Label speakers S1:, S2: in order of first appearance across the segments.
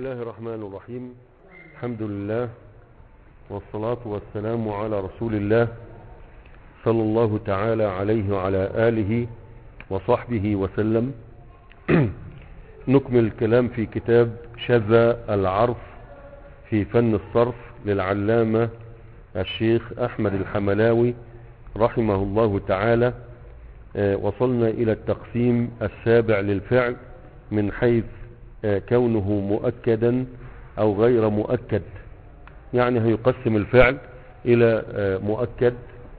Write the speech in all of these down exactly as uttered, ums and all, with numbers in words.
S1: الله الرحمن الرحيم. الحمد لله والصلاة والسلام على رسول الله صلى الله تعالى عليه وعلى آله وصحبه وسلم. نكمل الكلام في كتاب شذا العرف في فن الصرف للعلامة الشيخ أحمد الحملاوي رحمه الله تعالى. وصلنا إلى التقسيم السابع للفعل من حيث كونه مؤكدا أو غير مؤكد، يعني هيقسم الفعل إلى مؤكد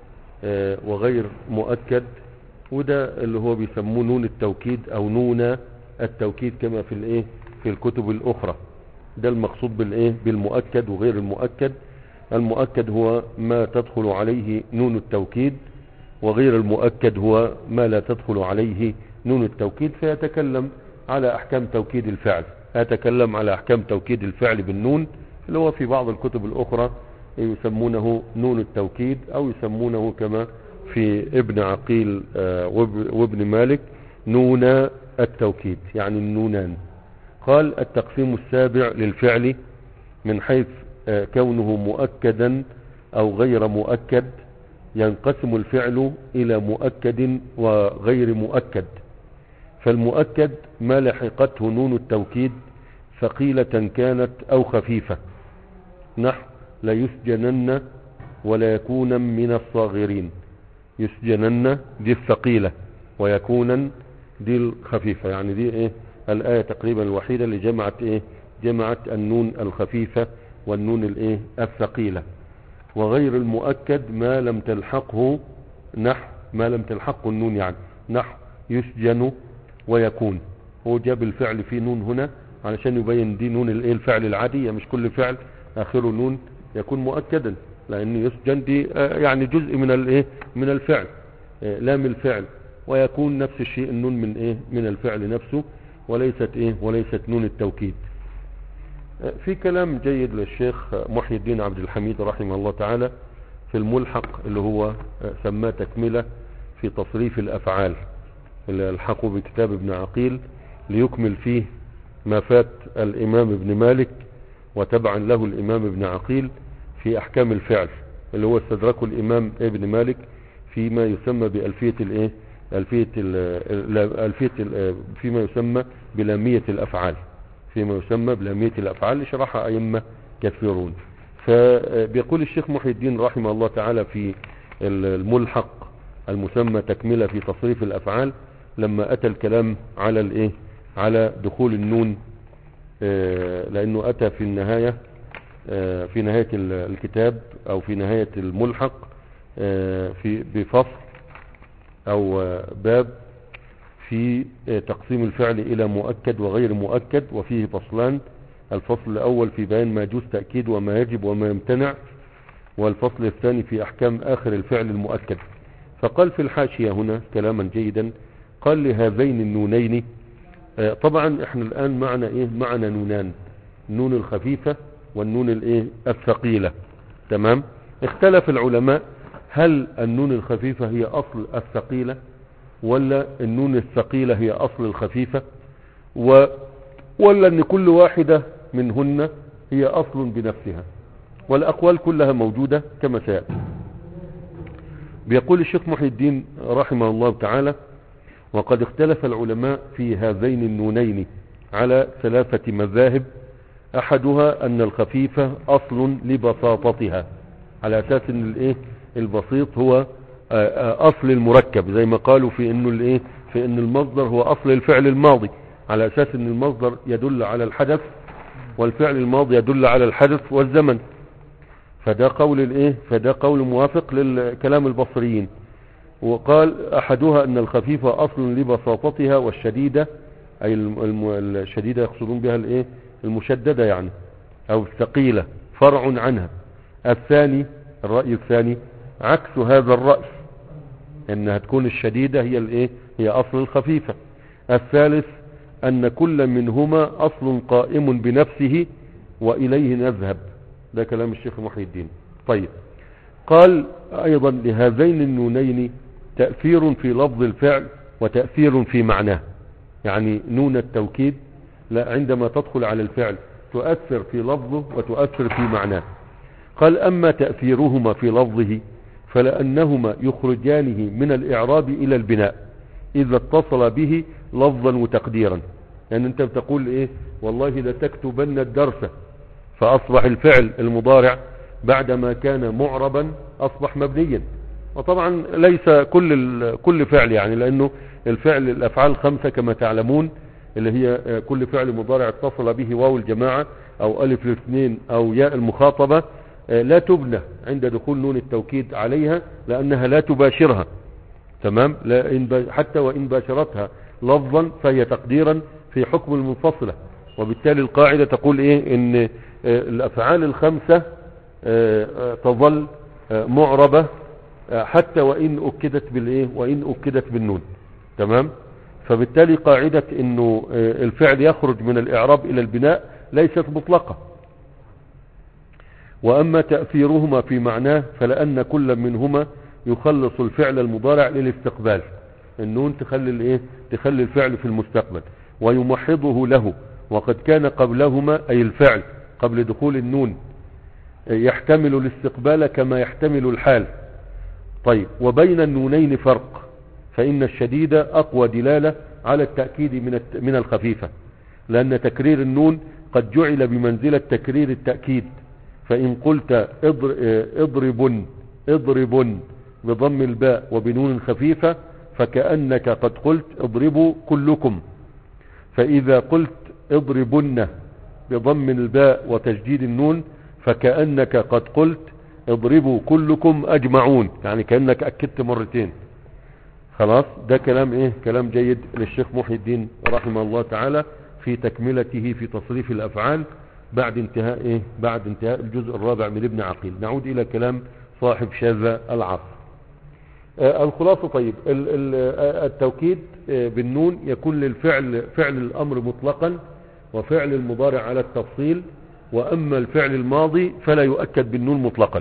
S1: وغير مؤكد، وده اللي هو بيسموه نون التوكيد أو نون التوكيد كما في الايه في الكتب الأخرى. ده المقصود بالايه بالمؤكد وغير المؤكد. المؤكد هو ما تدخل عليه نون التوكيد، وغير المؤكد هو ما لا تدخل عليه نون التوكيد. فيتكلم على أحكام توكيد الفعل، أتكلم على أحكام توكيد الفعل بالنون اللي هو في بعض الكتب الأخرى يسمونه نون التوكيد، أو يسمونه كما في ابن عقيل وابن مالك نون التوكيد، يعني النونان. قال التقسيم السابع للفعل من حيث كونه مؤكدا أو غير مؤكد. ينقسم الفعل إلى مؤكد وغير مؤكد. فالمؤكد ما لحقته نون التوكيد ثقيلة كانت أو خفيفة، نحو لا يسجنن ولا يكون من الصاغرين. يسجنن دي الثقيلة، ويكونا دي الخفيفة، يعني دي ايه الآية تقريبا الوحيدة اللي جمعت ايه جمعت النون الخفيفة والنون الايه الثقيلة. وغير المؤكد ما لم تلحقه نحو ما لم تلحقه النون، يعني نحو يسجن ويكون. هو جاب الفعل فيه نون هنا علشان يبين دي نون الايه الفعل العادية، مش كل فعل اخره نون يكون مؤكدا، لان يسجن دي يعني جزء من الايه من الفعل، لام الفعل. ويكون نفس الشيء النون من ايه من الفعل نفسه، وليست ايه وليست نون التوكيد. في كلام جيد للشيخ محي الدين عبد الحميد رحمه الله تعالى في الملحق اللي هو سماه تكملة في تصريف الافعال، اللي الحقوا بكتاب ابن عقيل ليكمل فيه ما فات الامام ابن مالك وتبعا له الامام ابن عقيل في احكام الفعل، اللي هو استدركه الامام ابن مالك فيما يسمى بألفية الايه ألفية ال ألفية ال فيما يسمى بلامية الافعال فيما يسمى بلامية الافعال اللي شرحها ائمة كثيرون. فبيقول الشيخ محي الدين رحمه الله تعالى في الملحق المسمى تكملة في تصريف الافعال، لما اتى الكلام على الايه على دخول النون، لانه اتى في النهاية في نهاية الكتاب او في نهاية الملحق في بفصل او باب في تقسيم الفعل الى مؤكد وغير مؤكد، وفيه فصلان. الفصل الاول في بيان ما يجوز تأكيد وما يجب وما يمتنع، والفصل الثاني في احكام اخر الفعل المؤكد. فقال في الحاشية هنا كلاما جيدا، قال لهذين النونين، طبعا احنا الان معنا ايه معنا نونان، النون الخفيفة والنون الايه الثقيلة. تمام. اختلف العلماء هل النون الخفيفة هي اصل الثقيلة، ولا النون الثقيلة هي اصل الخفيفة، و ولا ان كل واحدة منهن هي اصل بنفسها. والاقوال كلها موجودة كما سيأتي. بيقول الشيخ محي الدين رحمه الله تعالى: وقد اختلف العلماء في هذين النونين على ثلاثة مذاهب. احدها ان الخفيفة اصل لبساطتها، على اساس ان الايه البسيط هو اصل المركب، زي ما قالوا في انه الايه في ان المصدر هو اصل الفعل الماضي، على اساس ان المصدر يدل على الحدث والفعل الماضي يدل على الحدث والزمن. فده قول الايه فده قول موافق للكلام البصريين. وقال احدها ان الخفيفة اصل لبساطتها، والشديدة اي الشديدة يقصدون بها الايه المشددة يعني، او الثقيلة فرع عنها. الثاني الرأي الثاني عكس هذا الرأي، انها تكون الشديدة هي الايه هي اصل الخفيفة. الثالث ان كل منهما اصل قائم بنفسه واليه نذهب. ده كلام الشيخ محي الدين. طيب، قال ايضا لهذين النونين تأثير في لفظ الفعل وتأثير في معناه. يعني نون التوكيد لا عندما تدخل على الفعل تؤثر في لفظه وتؤثر في معناه. قال أما تأثيرهما في لفظه فلأنهما يخرجانه من الإعراب إلى البناء إذا اتصل به لفظا وتقديرا. يعني أنت بتقول إيه والله لتكتبن الدرس، فأصبح الفعل المضارع بعدما كان معربا أصبح مبنيا. وطبعا ليس كل كل فعل، يعني لأنه الفعل الأفعال الخمسة كما تعلمون اللي هي كل فعل مضارع اتصل به واو الجماعة أو ألف الاثنين أو ياء المخاطبة لا تبنى عند دخول نون التوكيد عليها لأنها لا تباشرها. تمام، لا حتى وإن باشرتها لفظا فهي تقديرا في حكم المنفصلة. وبالتالي القاعدة تقول إيه إن الأفعال الخمسة تظل معربة حتى وإن أكدت بالإيه وإن أكدت بالنون. تمام، فبالتالي قاعدة إنه الفعل يخرج من الإعراب إلى البناء ليست مطلقة. وأما تأثيرهما في معناه فلأن كل منهما يخلص الفعل المضارع للاستقبال. النون تخلي الإيه تخلي الفعل في المستقبل ويمحضه له، وقد كان قبلهما أي الفعل قبل دخول النون يحتمل الاستقبال كما يحتمل الحال. طيب، وبين النونين فرق، فإن الشديد أقوى دلالة على التأكيد من من الخفيفة، لأن تكرير النون قد جعل بمنزلة تكرير التأكيد. فإن قلت اضرب اضرب بضم الباء وبنون خفيفة فكأنك قد قلت اضربوا كلكم. فإذا قلت اضربن بضم الباء وتجديد النون فكأنك قد قلت اضربوا كلكم أجمعون، يعني كأنك أكدت مرتين. خلاص، ده كلام ايه كلام جيد للشيخ محي الدين رحمه الله تعالى في تكملته في تصريف الأفعال بعد انتهاء ايه بعد انتهاء الجزء الرابع من ابن عقيل. نعود الى كلام صاحب شاذ العصر. آه الخلاصة، طيب ال ال التوكيد آه بالنون يكون للفعل فعل الامر مطلقا وفعل المضارع على التفصيل، واما الفعل الماضي فلا يؤكد بالنون مطلقا،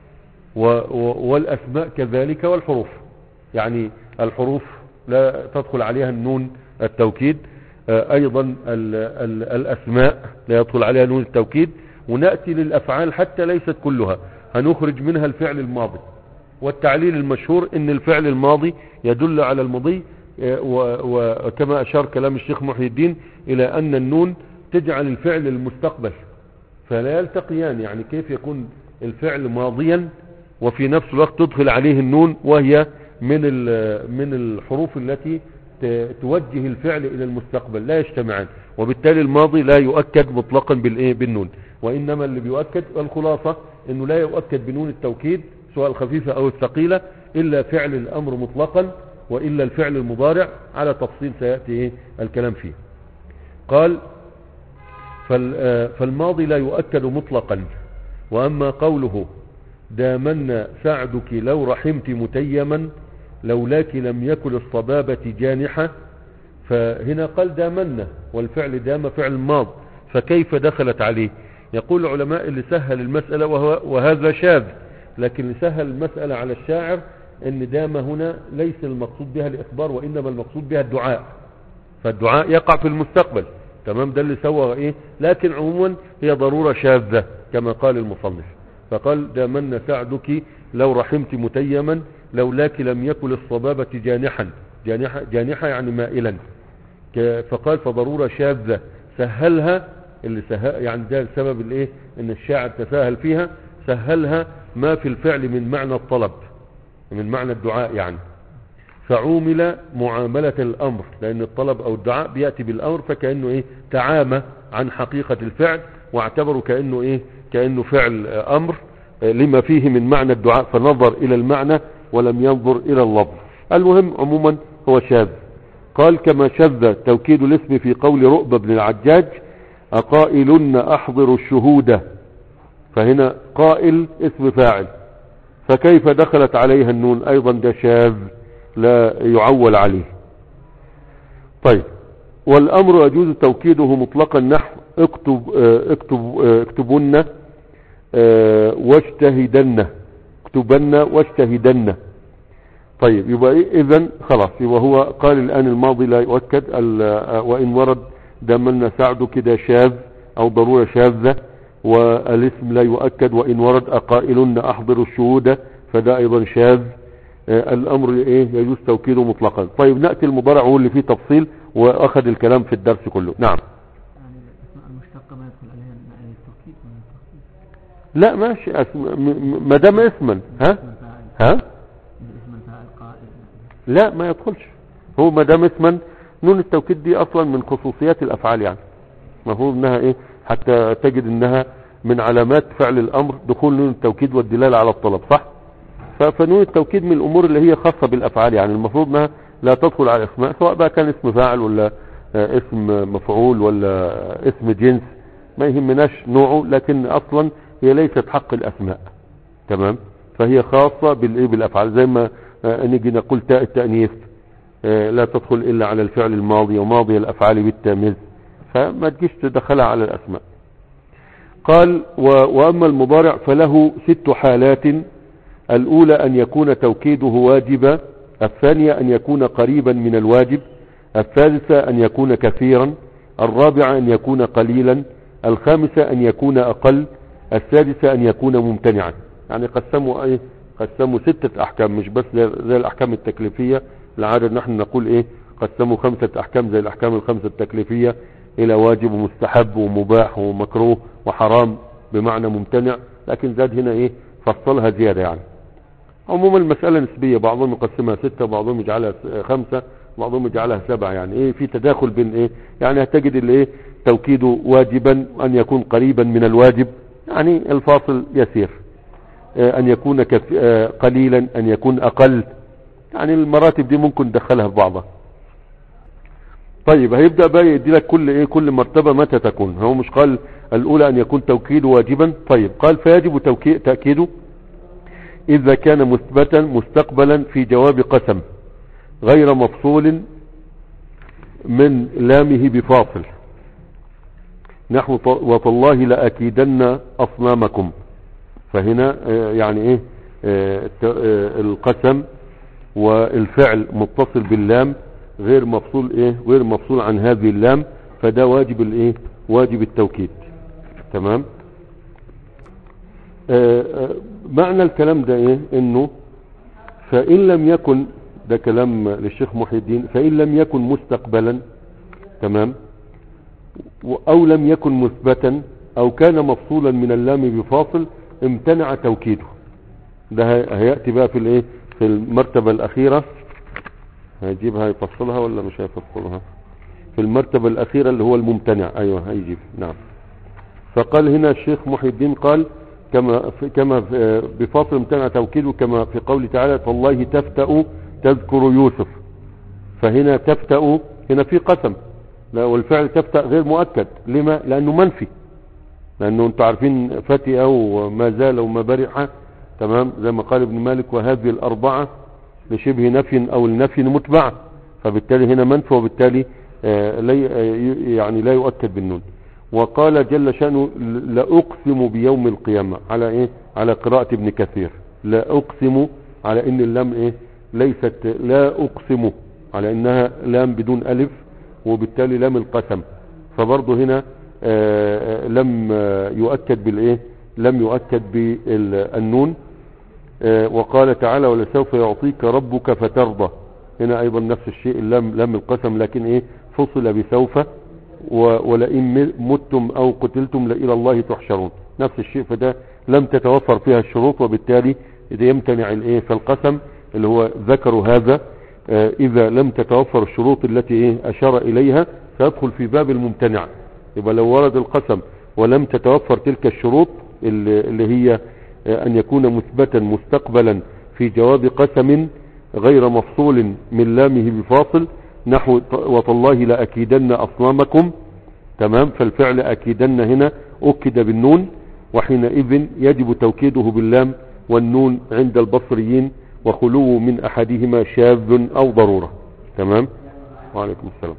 S1: والاسماء كذلك والحروف. يعني الحروف لا تدخل عليها النون التوكيد، آه ايضا ال ال الاسماء لا يدخل عليها نون التوكيد. ونأتي للافعال حتى ليست كلها، هنخرج منها الفعل الماضي. والتعليل المشهور ان الفعل الماضي يدل على المضي، آه وكما اشار كلام الشيخ محي الدين الى ان النون تجعل الفعل المستقبل فلا يلتقيان. يعني كيف يكون الفعل ماضيا وفي نفس الوقت تدخل عليه النون وهي من من الحروف التي توجه الفعل الى المستقبل، لا يجتمعان. وبالتالي الماضي لا يؤكد مطلقا بالايه بالنون، وانما اللي بيؤكد الخلاصة انه لا يؤكد بنون التوكيد سواء الخفيفة او الثقيلة الا فعل الامر مطلقا، والا الفعل المضارع على تفصيل سيأتي ايه الكلام فيه. قال فالماضي لا يؤكد مطلقا. واما قوله دامن سعدك لو رحمت متيما لولاك لم يكن الصبابة جانحة، فهنا قال دامن والفعل دام فعل ماض، فكيف دخلت عليه؟ يقول العلماء اللي سهل المسألة وهو وهذا شاذ، لكن اللي سهل المسألة على الشاعر ان دام هنا ليس المقصود بها الإخبار وإنما المقصود بها الدعاء، فالدعاء يقع في المستقبل. تمام، ده اللي سوى ايه، لكن عموما هي ضرورة شاذة كما قال المصنف. فقال دامن سعدك لو رحمت متيما لولاك لم يكن الصبابة جانحا. جانحة, جانحة يعني مائلا. فقال فضرورة شاذة سهلها اللي سهل، يعني ده السبب الايه ان الشاعر تساهل فيها، سهلها ما في الفعل من معنى الطلب من معنى الدعاء يعني. فعومل معاملة الامر، لان الطلب او الدعاء بيأتي بالامر، فكأنه ايه تعامى عن حقيقة الفعل واعتبروا كأنه ايه كأنه فعل امر لما فيه من معنى الدعاء، فنظر الى المعنى ولم ينظر الى اللفظ. المهم عموما هو شاذ. قال كما شذ توكيد الاسم في قول رؤبة بن العجاج أقائلن أحضر الشهود، فهنا قائل اسم فاعل، فكيف دخلت عليها النون؟ أيضا ده شاذ لا يعول عليه. طيب، والأمر يجوز توكيده مطلقا نحو اكتب اكتب اكتبن واجتهدن اكتبن واجتهدن. طيب، يبقى ايه اذن خلاص، يبقى هو قال الآن الماضي لا يؤكد، وإن ورد دمنا سعد كده شاذ او ضرورة شاذة، والاسم لا يؤكد وان ورد اقائلن احضر الشهود فده ايضا شاذ. آه الامر ايه يجوز توكيده مطلقا. طيب نأتي المضارع هو اللي فيه تفصيل واخذ الكلام في الدرس كله. نعم.
S2: يعني الاسماء المشتقة ما يدخل عليها التوكيد ولا التخصيص؟
S1: لا ماشي، اسم ما دام اسما. ها ها
S2: اسم الفاعل قائل.
S1: لا ما يدخلش، هو ما دام اسما. نون التوكيد دي اصلا من خصوصيات الافعال، يعني المفروض انها ايه حتى تجد انها من علامات فعل الامر دخول نون التوكيد والدلالة على الطلب، صح؟ فنون التوكيد من الامور اللي هي خاصة بالافعال، يعني المفروض انها لا تدخل على الاسماء، سواء بقى كان اسم فاعل ولا اسم مفعول ولا اسم جنس، ما يهمناش نوعه، لكن اصلا هي ليست حق الاسماء. تمام. فهي خاصة بالايه بالافعال، زي ما نيجي نقول تاء التأنيث لا تدخل الا على الفعل الماضي وماضي الافعال بالتاميز، فما تجيش تدخلها على الاسماء. قال واما المضارع فله ست حالات: الاولى ان يكون توكيده واجبا، الثانية ان يكون قريبا من الواجب، الثالثة ان يكون كثيرا، الرابعة ان يكون قليلا، الخامسة ان يكون اقل، السادسة ان يكون ممتنعا. يعني قسموا ايه قسموا ستة احكام، مش بس زي الاحكام التكليفية. العادة نحن نقول ايه قسموا خمسة احكام زي الاحكام الخمسة التكليفية الى واجب ومستحب ومباح ومكروه وحرام بمعنى ممتنع، لكن زاد هنا ايه فصلها زيادة. يعني عموما المسألة نسبية، بعضهم يقسمها ستة، بعضهم يجعلها خمسة، بعضهم يجعلها سبعة، يعني ايه في تداخل بين ايه. يعني هتجد اللي ايه توكيده واجبا ان يكون قريبا من الواجب، يعني الفاصل يسير، اه ان يكون كف... اه قليلا، ان يكون اقل، يعني المراتب دي ممكن ندخلها في بعضها. طيب هيبدأ بقى يدي لك كل ايه كل مرتبة متى تكون. هو مش قال الاولى ان يكون توكيده واجبا، طيب قال فيجب تأكيده اذا كان مثبتا مستقبلا في جواب قسم غير مفصول من لامه بفاصل، نحو وتالله لأكيدن اصنامكم. فهنا يعني ايه القسم والفعل متصل باللام غير مفصول ايه غير مفصول عن هذه اللام، فده واجب الايه واجب التوكيد. تمام. آآ آآ معنى الكلام ده ايه انه فان لم يكن، ده كلام للشيخ محي الدين، فان لم يكن مستقبلا، تمام، او لم يكن مثبتا او كان مفصولا من اللام بفاصل امتنع توكيده. ده هيأتي بقى في الايه في المرتبة الاخيرة، هيجيبها يفصلها ولا مش هيفصلها؟ في المرتبة الاخيرة اللي هو الممتنع، ايوه هيجيب. نعم. فقال هنا الشيخ محي الدين قال كما كما بفاصل امتنع توكيده، كما في قوله تعالى والله تفتأ تذكر يوسف. فهنا تفتأ هنا في قسم، لا والفعل تفتأ غير مؤكد. لما؟ لانه منفي، لانه انتوا عارفين فتئ وما زال وما برح، تمام، زي ما قال ابن مالك وهذه الاربعة لشبه نفي او النفي متبعة، فبالتالي هنا منفي، وبالتالي آه يعني لا يؤكد بالنون. وقال جل شأنه لأقسم بيوم القيامة، على ايه على قراءة ابن كثير، لا أقسم على ان اللام ايه ليست لا أقسم، على انها لام بدون ألف، وبالتالي لام القسم، فبرضه هنا آه لم يؤكد بالايه لم يؤكد بالنون. آه وقال تعالى ولسوف يعطيك ربك فترضى، هنا ايضا نفس الشيء اللام لام القسم، لكن ايه فصل بسوف، ولئن متم او قتلتم لإلى الله تحشرون، نفس الشيء، فده لم تتوفر فيها الشروط، وبالتالي اذا يمتنع الايه فالقسم اللي هو ذكروا هذا آه اذا لم تتوفر الشروط التي ايه اشار اليها سيدخل في باب الممتنع. يبقى لو ورد القسم ولم تتوفر تلك الشروط اللي, اللي هي آه ان يكون مثبتا مستقبلا في جواب قسم غير مفصول من لامه بفاصل، نحو وتالله لأكيدن أصنامكم، تمام، فالفعل أكيدن هنا أكد بالنون، وحينئذ يجب توكيده باللام والنون عند البصريين، وخلو من أحدهما شاذ أو ضرورة. تمام. وعليكم السلام.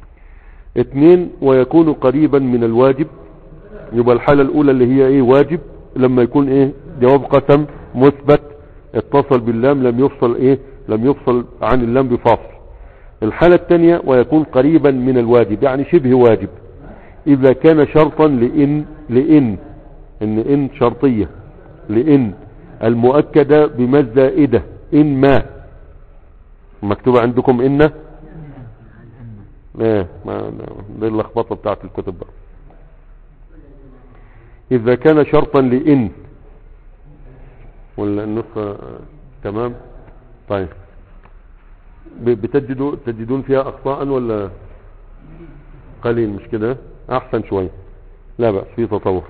S1: اثنين ويكون قريبا من الواجب، يبقى الحالة الأولى اللي هي إيه واجب لما يكون إيه جواب قسم مثبت اتصل باللام لم يفصل إيه لم يفصل عن اللام بفاصل. الحالة الثانية ويكون قريبا من الواجب، يعني شبه واجب، إذا كان شرطا لإن لإن إن إن شرطية لإن المؤكدة بما الزائدة إن ما مكتوبة عندكم إن ايه ما دي اللخبطة بتاعت الكتب بقى. إذا كان شرطا لإن ولا النسخة تمام. طيب بتجدوا تجدون فيها أخطاء ولا قليل؟ مش كده أحسن شوية، لا بأس في تطور.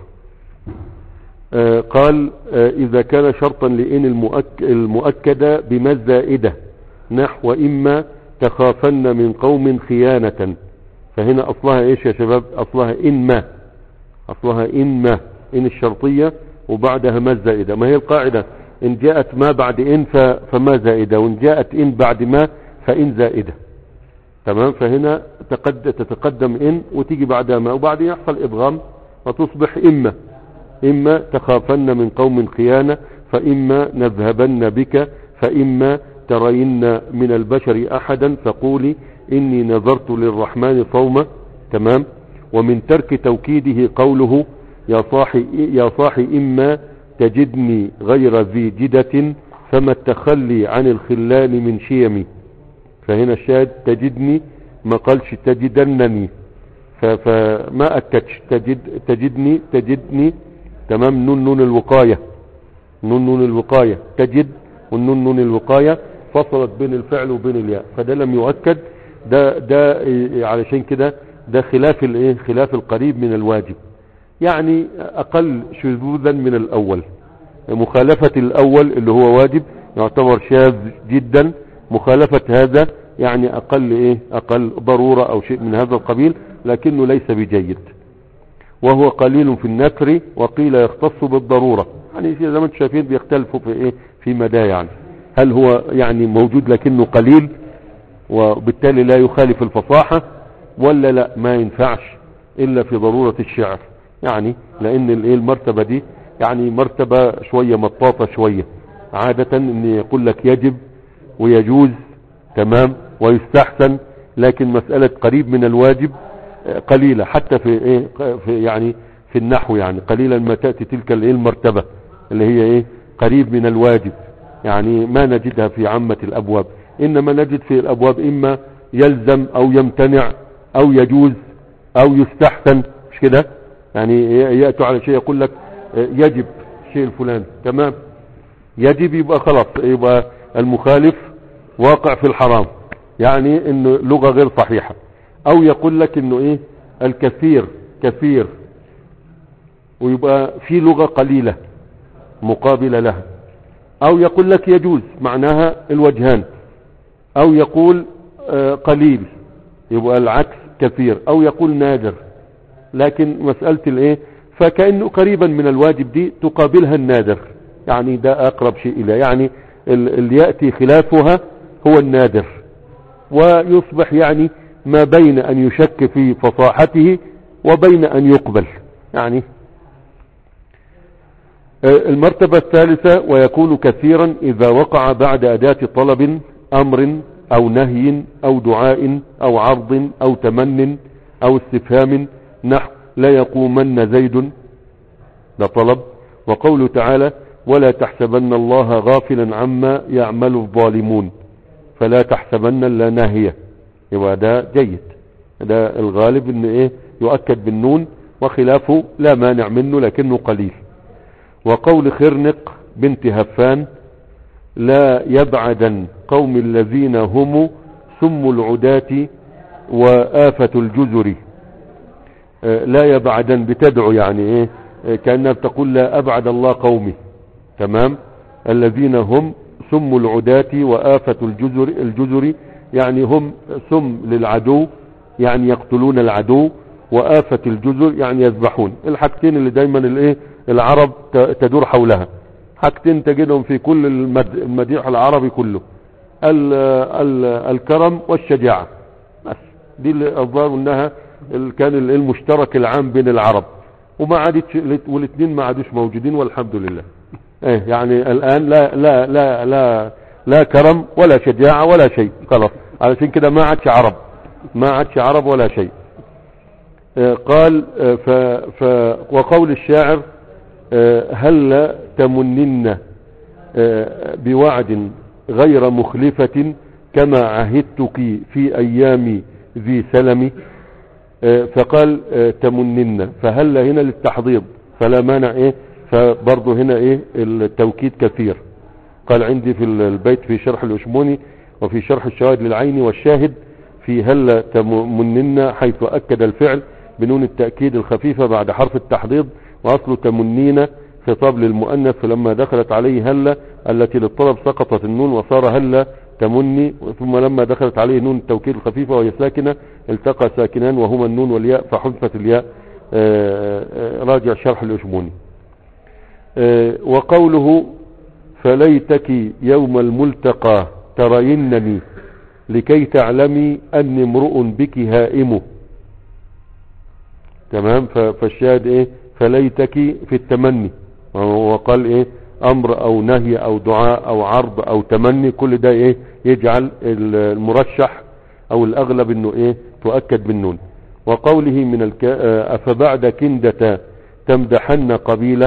S1: آه قال آه إذا كان شرطا لإن المؤك المؤكدة بما الزائدة نحو إما تخافن من قوم خيانة. فهنا أصلها إيش يا شباب؟ أصلها إن ما أصلها إن ما إن الشرطية وبعدها ما الزائدة. ما هي القاعدة؟ إن جاءت ما بعد إن فما زائدة، وإن جاءت إن بعد ما فإن زائدة. تمام. فهنا تتقدم إن وتيجي بعدها ما، وبعدين يحصل إدغام وتصبح إما إما تخافن من قوم خيانة، فإما نذهبن بك، فإما ترين من البشر أحدا فقولي إني نذرت للرحمن صوما. تمام. ومن ترك توكيده قوله يا صاحي يا صاحي إما تجدني غير ذي جدة فما التخلي عن الخلان من شيمي. فهنا الشاهد تجدني ما قالش تجدنني، فما أكدش تجد تجدني تجدني. تمام. نون نون الوقاية نون نون الوقاية تجد، والنون نون الوقاية فصلت بين الفعل وبين الياء، فده لم يؤكد. ده ده علشان كده ده خلاف الايه خلاف القريب من الواجب، يعني اقل شذوذا من الاول. مخالفة الاول اللي هو واجب يعتبر شاذ جدا، مخالفة هذا يعني اقل ايه اقل ضرورة او شيء من هذا القبيل، لكنه ليس بجيد. وهو قليل في النكر وقيل يختص بالضرورة. يعني زي ما انتم شايفين بيختلفوا في ايه في مدى، يعني هل هو يعني موجود لكنه قليل وبالتالي لا يخالف الفصاحة، ولا لا ما ينفعش الا في ضرورة الشعر. يعني لان الايه المرتبة دي يعني مرتبة شوية مطاطة شوية. عادة ان يقول لك يجب ويجوز تمام ويستحسن، لكن مسألة قريب من الواجب قليلة حتى في ايه في يعني في النحو، يعني قليلا ما تأتي تلك الايه المرتبة اللي هي ايه قريب من الواجب، يعني ما نجدها في عامة الابواب. انما نجد في الابواب اما يلزم او يمتنع او يجوز او يستحسن، مش كده؟ يعني يأتوا على شيء يقول لك يجب شيء الفلاني، تمام يجب يبقى خلاص يبقى المخالف واقع في الحرام، يعني انه لغة غير صحيحة. او يقول لك انه ايه الكثير كثير ويبقى في لغة قليلة مقابلة لها. او يقول لك يجوز معناها الوجهان، او يقول آه قليل يبقى العكس كثير، او يقول نادر. لكن مسألة الايه فكأنه قريبا من الواجب دي تقابلها النادر، يعني ده اقرب شيء الى يعني اللي يأتي خلافها هو النادر، ويصبح يعني ما بين ان يشك في فصاحته وبين ان يقبل. يعني المرتبة الثالثة ويكون كثيرا اذا وقع بعد اداة طلب امر او نهي او دعاء او عرض او تمن او استفهام، نحو لا يقومن زيد، ده طلب. وقوله تعالى ولا تحسبن الله غافلا عما يعمل الظالمون، فلا تحسبن الا ناهية، يبقى ده جيد، ده الغالب ان ايه يؤكد بالنون، وخلافه لا مانع منه لكنه قليل. وقول خرنق بنت هفان لا يبعدن قوم الذين هم سم العداة وآفة الجزر. لا يبعدن بتدعو يعني ايه كأنها بتقول لا أبعد الله قومي، تمام. الذين هم سم العداة وآفة الجزر الجزر يعني هم سم للعدو يعني يقتلون العدو، وآفة الجزر يعني يذبحون. الحاجتين اللي دايما الايه العرب تدور حولها، حاجتين تجدهم في كل المديح العربي كله، ال ال الكرم والشجاعة، بس دي اللي الظاهر انها كان المشترك العام بين العرب، وما عادتش والاثنين ما عادوش موجودين والحمد لله. ايه يعني الان لا لا لا لا لا كرم ولا شجاعة ولا شيء، خلاص علشان كده ما عادش عرب ما عادش عرب ولا شيء. آه قال آه ف ف وقول الشاعر آه هل تمنن آه بوعد غير مخلفة كما عهدتك في أيام ذي سلم. آه فقال آه تمنن، فهل هنا للتحضيض فلا مانع ايه، فبرضه هنا ايه التوكيد كثير. قال عندي في البيت في شرح الأشموني وفي شرح الشواهد للعين والشاهد في هل تمنن حيث أكد الفعل بنون التأكيد الخفيفة بعد حرف التحضيض، وأصل تمنين خطاب للمؤنث، فلما دخلت عليه هل التي للطلب سقطت النون وصار هل تمني، ثم لما دخلت عليه نون التوكيد الخفيفة وهي ساكنة التقى ساكنان وهما النون والياء فحذفت الياء. راجع شرح الأشموني. وقوله فليتك يوم الملتقى ترينني لكي تعلمي أني امرؤ بك هائم. تمام. فالشاهد ايه فليتك في التمني، وقال ايه امر او نهي او دعاء او عرض او تمني، كل ده ايه يجعل المرشح او الاغلب انه ايه تؤكد بالنون. وقوله من الك... افبعد كندة تمدحن قبيلة،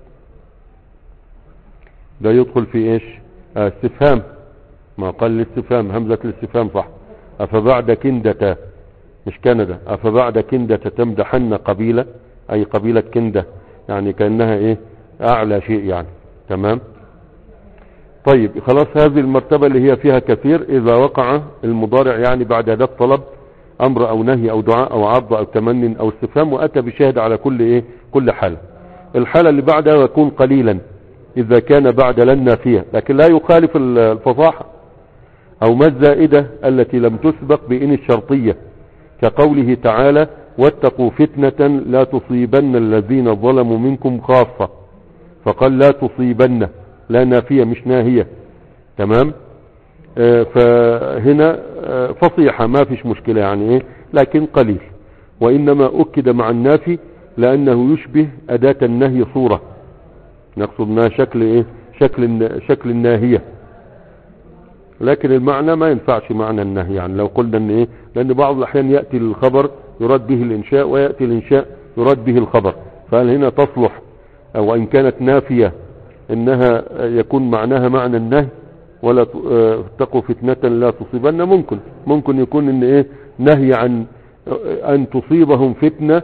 S1: ده يدخل في ايش آه استفهام، ما قال الاستفهام همزة الاستفهام صح. افبعد كندة مش كندا، افبعد كندة تمدحن قبيلة اي قبيلة كندة، يعني كأنها ايه اعلى شيء يعني. تمام. طيب خلاص هذه المرتبة اللي هي فيها كثير اذا وقع المضارع يعني بعد ذات طلب امر او نهي او دعاء او عرض او تمن او استفهام، واتى بشاهد على كل ايه كل حالة. الحالة اللي بعدها يكون قليلا اذا كان بعد لن نافية، لكن لا يخالف الفصاحة، او ما الزائدة التي لم تسبق بإن الشرطية، كقوله تعالى واتقوا فتنة لا تصيبن الذين ظلموا منكم خاصة، فقال لا تصيبن، لا نافية مش ناهية. تمام. آه فهنا آه فصيحة ما فيش مشكلة يعني ايه، لكن قليل، وانما اكد مع النافي لانه يشبه اداة النهي صورة، نقصد انها شكل ايه شكل شكل الناهية، لكن المعنى ما ينفعش معنى النهي. يعني لو قلنا ان ايه، لان بعض الاحيان يأتي الخبر يراد به الانشاء ويأتي الانشاء يراد به الخبر، فهل هنا تصلح او ان كانت نافية انها يكون معناها معنى النهي، ولا اتقوا فتنة لا تصيبن، ممكن ممكن يكون ان ايه نهي عن ان تصيبهم فتنة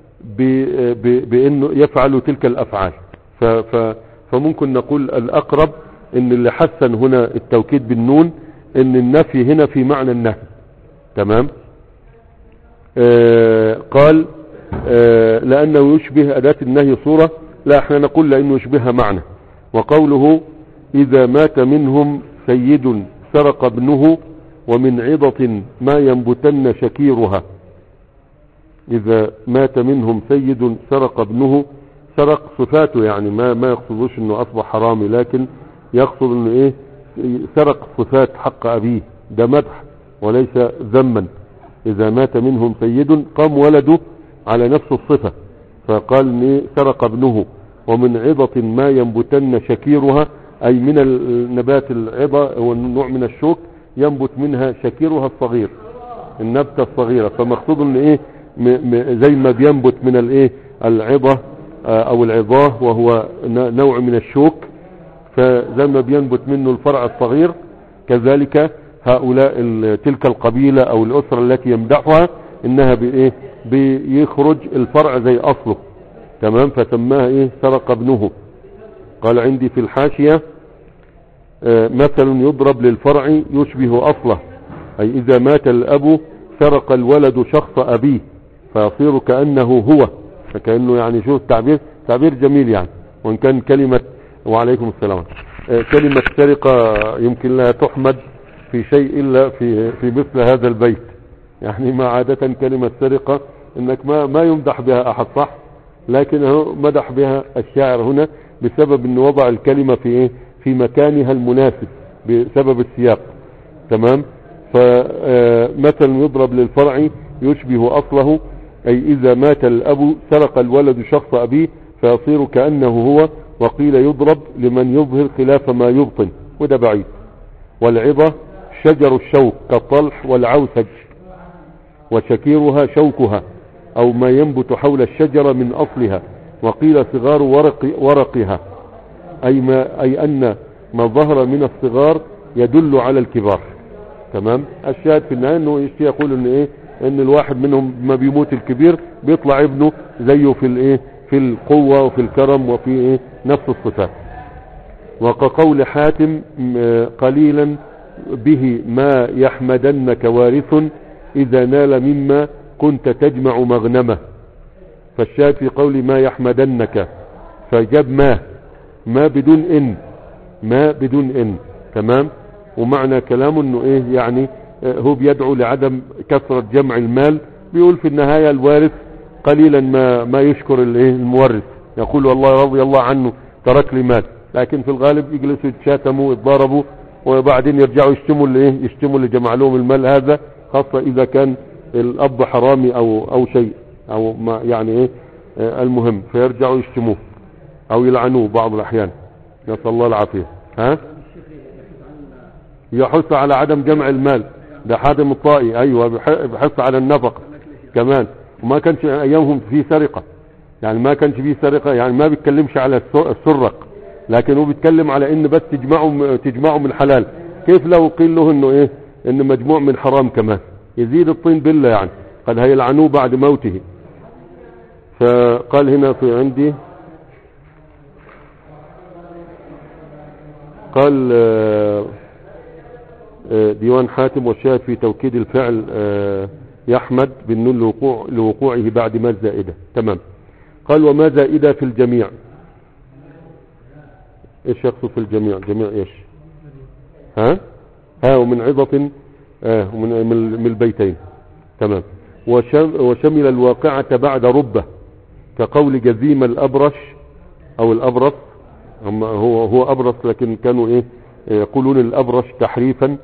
S1: بانه يفعلوا تلك الافعال، فممكن نقول الاقرب ان اللي حسن هنا التوكيد بالنون ان النفي هنا في معنى النهي. تمام. آه قال آه لانه يشبه اداة النهي صورة، لا احنا نقول لانه يشبهها معنى. وقوله اذا مات منهم سيد سرق ابنه ومن عضة ما ينبتن شكيرها، اذا مات منهم سيد سرق ابنه، سرق صفاته يعني ما ما يقصدوش انه اصبح حرامي، لكن يقصد انه ايه سرق صفات حق ابيه، ده مدح وليس ذما. اذا مات منهم سيد قام ولده على نفس الصفة، فقال ان سرق ابنه ومن عضة ما ينبتن شكيرها، اي من النبات العضة هو نوع من الشوك ينبت منها شكيرها الصغير، النبتة الصغيرة، فمقصود ان ايه زي ما بينبت من الايه العضة او العضاه وهو نوع من الشوك، فزي ما بينبت منه الفرع الصغير كذلك هؤلاء تلك القبيلة او الاسرة التي يمدحها انها بايه بيخرج الفرع زي اصله. تمام. فسماها ايه سرق ابنه. قال عندي في الحاشية آه مثل يضرب للفرع يشبه اصله، اي اذا مات الاب سرق الولد شخص ابيه فيصير كأنه هو، فكأنه يعني شوف التعبير تعبير جميل يعني، وان كان كلمة وعليكم السلام آه كلمة سرقة يمكن لا تحمد في شيء الا في في مثل هذا البيت، يعني ما عادة كلمة سرقة انك ما ما يمدح بها احد صح، لكنه مدح بها الشاعر هنا بسبب ان وضع الكلمة في ايه في مكانها المناسب بسبب السياق. تمام. فمثل يضرب للفرع يشبه اصله، اي اذا مات الاب سرق الولد شخص ابيه فيصير كأنه هو، وقيل يضرب لمن يظهر خلاف ما يبطن، وده بعيد. والعظة شجر الشوك كالطلح والعوسج، وشكيرها شوكها، أو ما ينبت حول الشجرة من أصلها، وقيل صغار ورق ورقها، أي, ما أي أن ما ظهر من الصغار يدل على الكبار. تمام. الشاهد في النهاية انه يقول ان ايه ان الواحد منهم ما بيموت الكبير بيطلع ابنه زيه في الايه في القوة وفي الكرم وفي ايه نفس الصفات. وكقول حاتم قليلا به ما يحمدنك وارث اذا نال مما كنت تجمع مغنمه. فالشاهد في قول ما يحمدنك فجاب ما ما بدون ان ما بدون ان. تمام. ومعنى كلامه انه ايه يعني هو بيدعو لعدم كثرة جمع المال. بيقول في النهاية الوارث قليلا ما ما يشكر الايه المورث، يقول والله رضي الله عنه ترك لي مال، لكن في الغالب يجلسوا يتشاتموا يتضاربوا وبعدين يرجعوا يشتموا اللي ايه يشتموا اللي جمع لهم المال هذا، خاصة اذا كان الاب حرامي او او شيء او ما يعني ايه المهم فيرجعوا يشتموه او يلعنوه بعض الاحيان، نسأل الله العافية. ها يحث على عدم جمع المال، ده حاتم الطائي. ايوه بيحث على النفقة كمان. وما كانش ايامهم في سرقة، يعني ما كانش فيه سرقة، يعني ما بيتكلمش على السرق، لكن هو بيتكلم على ان بس تجمعوا تجمعوا من حلال. كيف لو قيل له انه ايه ان مجموع من حرام كمان يزيد الطين بالله، يعني قد هيلعنوه بعد موته. فقال هنا في عندي قال ديوان حاتم والشاهد في توكيد الفعل يحمد بالنون لوقوع لوقوعه بعد ما الزائدة. تمام. قال وما زائدة في الجميع. ايش يقصد في الجميع؟ جميع ايش؟ ها ها ومن عظة آه ومن من البيتين. تمام. وشمل الواقعة بعد ربة كقول جذيم الأبرش او الأبرص. هو هو أبرص لكن كانوا ايه يقولون الأبرش تحريفا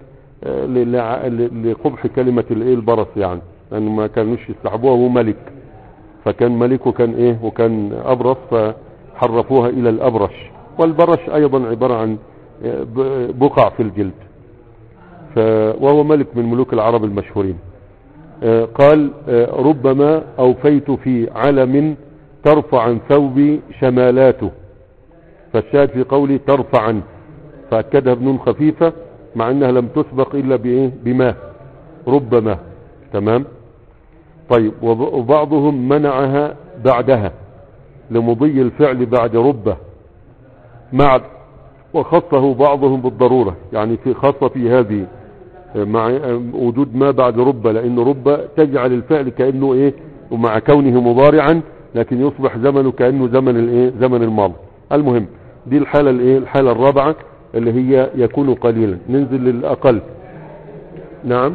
S1: لقبح كلمة الايه البرص، يعني لأن يعني ما كانوش يستحبوها. هو ملك فكان ملك وكان ايه وكان أبرص فحرفوها إلى الأبرش. والبرش أيضا عبارة عن بقع في الجلد، وهو ملك من ملوك العرب المشهورين. قال ربما أوفيت في علم ترفع عن ثوبي شمالاته. فالشاهد في قولي ترفعا فأكدها بنون خفيفة مع أنها لم تسبق إلا بإيه بما ربما. تمام. طيب. وبعضهم منعها بعدها لمضي الفعل بعد ربة مع وخصه بعضهم بالضرورة، يعني في خاصة في هذه مع وجود ما بعد ربة، لأن ربة تجعل الفعل كأنه إيه ومع كونه مضارعا لكن يصبح زمنه كأنه زمن الإيه زمن الماضي. المهم دي الحالة الايه الحالة الرابعة اللي هي يكون قليلا. ننزل للأقل. نعم.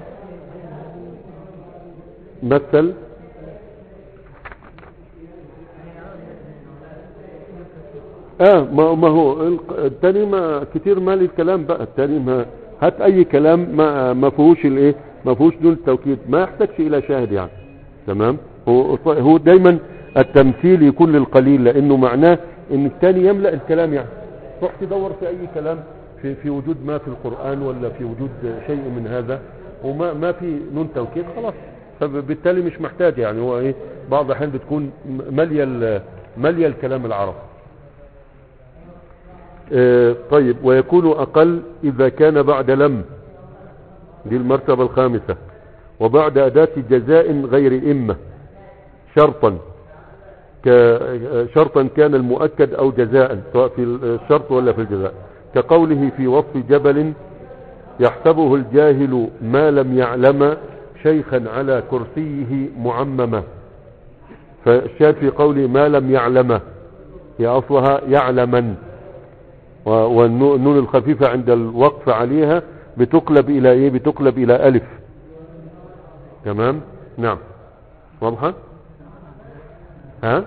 S1: مثل اه ما, ما هو التاني ما كتير مالي الكلام بقى. التاني ما هات اي كلام ما ما فيهوش الايه ما فيهوش دون التوكيد ما يحتاجش الى شاهد يعني. تمام. هو هو دايما التمثيل يكون للقليل لانه معناه ان الثاني يملأ الكلام، يعني تروح تدور في اي كلام في في وجود ما في القرآن ولا في وجود شيء من هذا وما ما في نون توكيد خلاص، فبالتالي مش محتاج. يعني هو ايه بعض الاحيان بتكون ماليه ماليه الكلام العربي. اه طيب. ويكون اقل اذا كان بعد لم، دي المرتبة الخامسة، وبعد اداة جزاء غير امة شرطا شرطا كان المؤكد او جزاء، سواء في الشرط ولا في الجزاء، كقوله في وصف جبل يحسبه الجاهل ما لم يعلم شيخا على كرسيه معمما. فالشاهد في قوله ما لم يعلم هي اصلها يعلما، والنون الخفيفة عند الوقف عليها بتقلب الى ايه بتقلب الى الف. تمام. نعم. واضحة. ها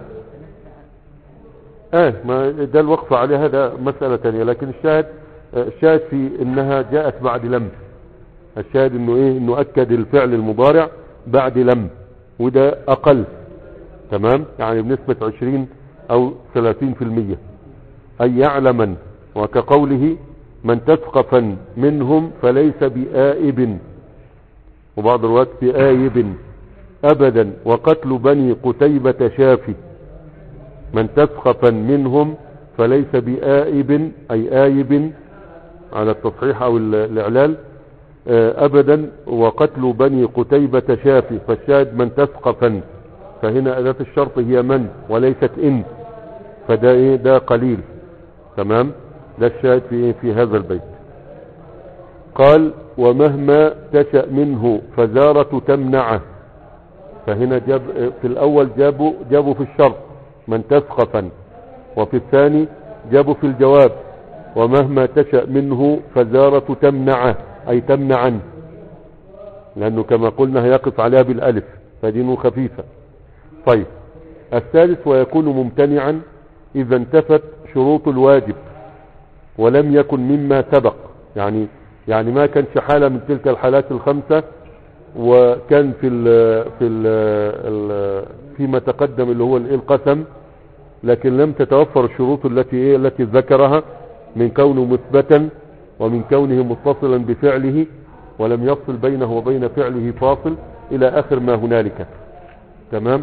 S1: اه ما ده الوقف عليها ده مسألة تانية، لكن الشاهد الشاهد في انها جاءت بعد لم. الشاهد انه ايه انه اكد الفعل المضارع بعد لم، وده اقل. تمام. يعني بنسبة عشرين او ثلاثين في المية. اي يعلما. وكقوله من تثقفا منهم فليس بآئب، وبعض الوقت بآيب. أبدا وقتل بني قتيبة شافي من تسخفا منهم فليس بآئب أي آيب على التصحيح أو الإعلال أبدا وقتل بني قتيبة شافي، فالشاهد من تسخفا، فهنا أداة الشرط هي من وليست إن، فده إيه ده قليل. تمام، ده الشاهد في, في هذا البيت. قال ومهما تشأ منه فزارة تمنعه، فهنا جاب في الأول جابوا, جابوا في الشرط من تسخفا، وفي الثاني جابوا في الجواب ومهما تشأ منه فزارة تمنعه أي تمنعا، لأنه كما قلنا هيقف عليها بالألف فدينه خفيفة. طيب الثالث ويكون ممتنعا إذا انتفت شروط الواجب ولم يكن مما سبق، يعني يعني ما كانش حالة من تلك الحالات الخمسة، وكان في ال في ال فيما تقدم اللي هو القسم، لكن لم تتوفر الشروط التي ايه التي ذكرها من كونه مثبتا ومن كونه متصلا بفعله ولم يفصل بينه وبين فعله فاصل الى اخر ما هنالك. تمام.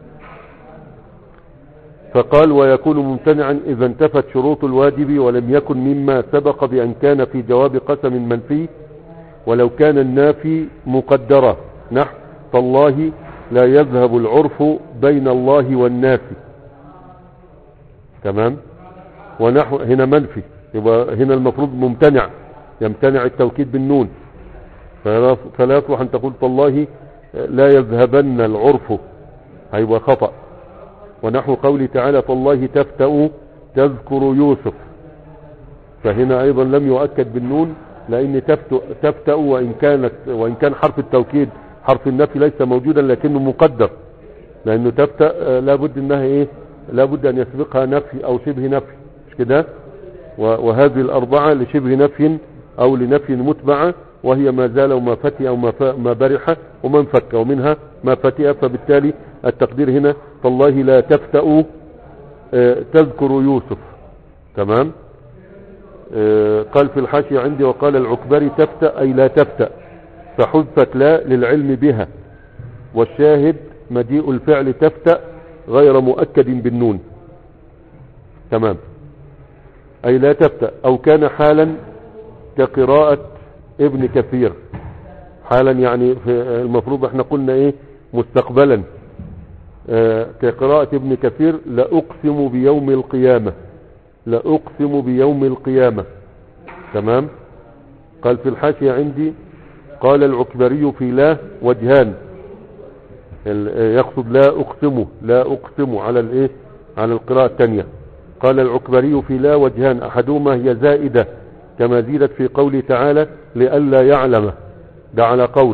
S1: فقال ويكون ممتنعا اذا انتفت شروط الواجب ولم يكن مما سبق بان كان في جواب قسم منفي، ولو كان النافي مقدرة نحو فالله لا يذهب العرف بين الله والناس. تمام. ونحو هنا منفي، يبقى هنا المفروض ممتنع، يمتنع التوكيد بالنون، فلا يصلح ان تقول فالله لا يذهبن العرف، هيبقى خطأ. ونحو قوله تعالى فالله تفتأ تذكر يوسف، فهنا ايضا لم يؤكد بالنون، لان تفتأ وان كانت وان كان حرف التوكيد حرف النفي ليس موجودا لكنه مقدر، لانه تفتأ لابد انها ايه لابد ان يسبقها نفي او شبه نفي، مش كده؟ وهذه الاربعة لشبه نفي او لنفي متبعة، وهي ما زال وما فتئ او ما برح وما انفك، ومنها ما فتئ، فبالتالي التقدير هنا فالله لا تفتأ تذكر يوسف. تمام. قال في الحاشية عندي وقال العكبري تفتأ أي لا تفتأ، فحذفت لا للعلم بها، والشاهد مجيء الفعل تفتأ غير مؤكد بالنون. تمام. أي لا تفتأ، أو كان حالا كقراءة ابن كثير، حالا يعني في المفروض احنا قلنا ايه مستقبلا، اه كقراءة ابن كثير لأقسم بيوم القيامة، لأقسم بيوم القيامة. تمام. قال في الحاشية عندي قال العكبري في لا وجهان، يقصد لا أقسم لا أقسم على الايه على القراءة الثانية. قال العكبري في لا وجهان، أحدهما هي زائدة كما زيدت في قوله تعالى لئلا يعلم، ده على قول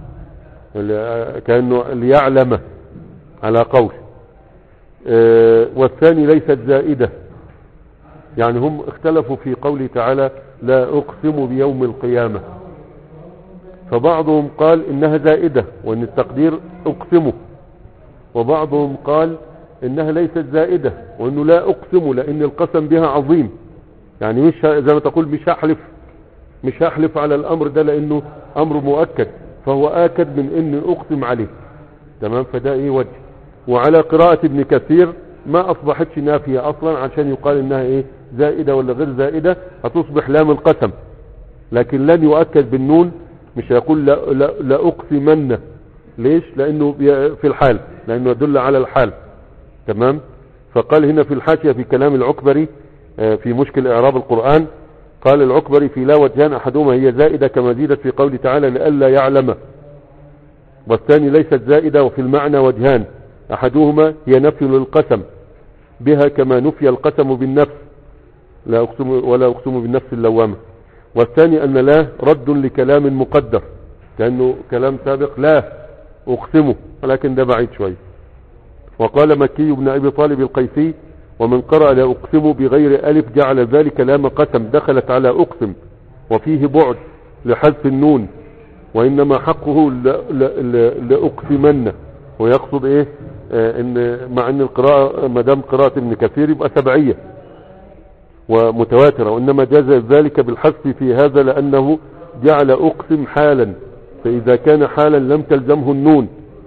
S1: كأنه ليعلم على قول، اه والثاني ليست زائدة، يعني هم اختلفوا في قوله تعالى لا أقسم بيوم القيامة، فبعضهم قال إنها زائدة وإن التقدير أقسمه، وبعضهم قال إنها ليست زائدة وإنه لا أقسم لأن القسم بها عظيم، يعني مش زي ما تقول مش هحلف مش هحلف على الأمر ده لأنه أمر مؤكد، فهو آكد من إن أقسم عليه. تمام. فده إيه وجه. وعلى قراءة ابن كثير ما أصبحتش نافية أصلا عشان يقال إنها إيه زائدة ولا غير زائدة، هتصبح لام القسم، لكن لن يؤكد بالنون، مش هيقول لا, لا, لا أقسمن. ليش؟ لأنه في الحال، لأنه يدل على الحال. تمام. فقال هنا في الحاشية في كلام العكبري في مشكل إعراب القرآن، قال العكبري في لا وجهان، أحدهما هي زائدة كما زيدت في قوله تعالى لئلا يعلم، والثاني ليست زائدة وفي المعنى وجهان، أحدهما هي نفي للقسم بها كما نفي القسم بالنفس لا أقسم ولا أقسم بالنفس اللوامة، والثاني أن لا رد لكلام مقدر كأنه كلام سابق لا أقسمه، ولكن ده بعيد شوي. وقال مكي بن أبي طالب القيسي ومن قرأ لا أقسم بغير ألف جعل ذلك لام قسم دخلت على أقسم، وفيه بعد لحذف النون، وإنما حقه لأقسمن، ويقصد إيه آه إن مع أن القراءة مدام قراءة ابن كثير يبقى سبعية ومتواترة، وإنما جاز ذلك بالحذف في هذا لأنه جعل أقسم حالا، فإذا كان حالا لم تلزمه النون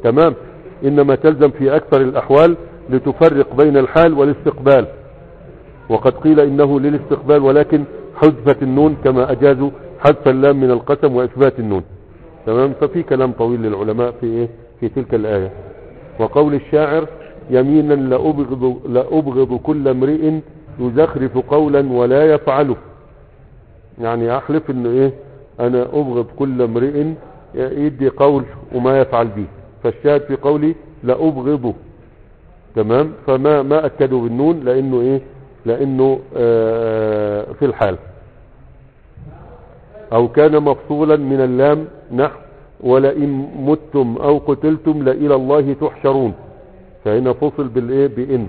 S1: تمام. إنما تلزم في أكثر الأحوال لتفرق بين الحال والاستقبال، وقد قيل إنه للاستقبال ولكن حذفت النون كما أجازوا حذف اللام من القسم وإثبات النون. تمام. ففي كلام طويل للعلماء في إيه في تلك الآية. وقول الشاعر يمينا لأبغض, لأبغض كل امرئ يزخرف قولا ولا يفعله، يعني أحلف إنه إيه أنا أبغض كل امرئ يدي قول وما يفعل به، فالشاهد في قولي لأبغضه. تمام. فما ما أكدوا بالنون لأنه إيه لأنه آه في الحال. أو كان مفصولا من اللام نحو ولئن متم أو قتلتم لإلى الله تحشرون، فهنا فصل بالإيه بإن.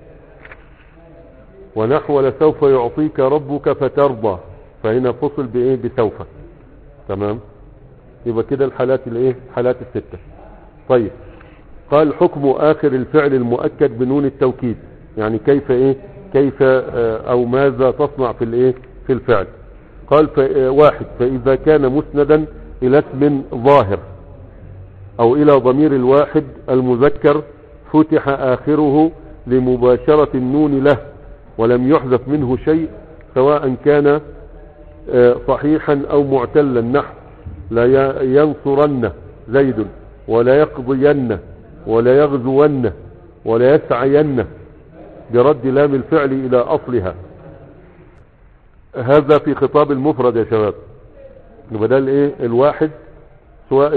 S1: ونحو لسوف يعطيك ربك فترضى، فهنا فصل بإيه بسوف. تمام. يبقى كده الحالات الإيه حالات الستة. طيب قال حكم آخر الفعل المؤكد بنون التوكيد، يعني كيف إيه كيف أو ماذا تصنع في الإيه في الفعل. قال واحد فإذا كان مسندا إلى اسم ظاهر أو إلى ضمير الواحد المذكر فتح آخره لمباشرة النون له ولم يحذف منه شيء، سواء كان صحيحا أو معتلا نحو لا ينصرن زيد ولا يقضين ولا يغزون ولا يسعين برد لام الفعل إلى أصلها. هذا في خطاب المفرد يا شباب، بدل ايه الواحد سواء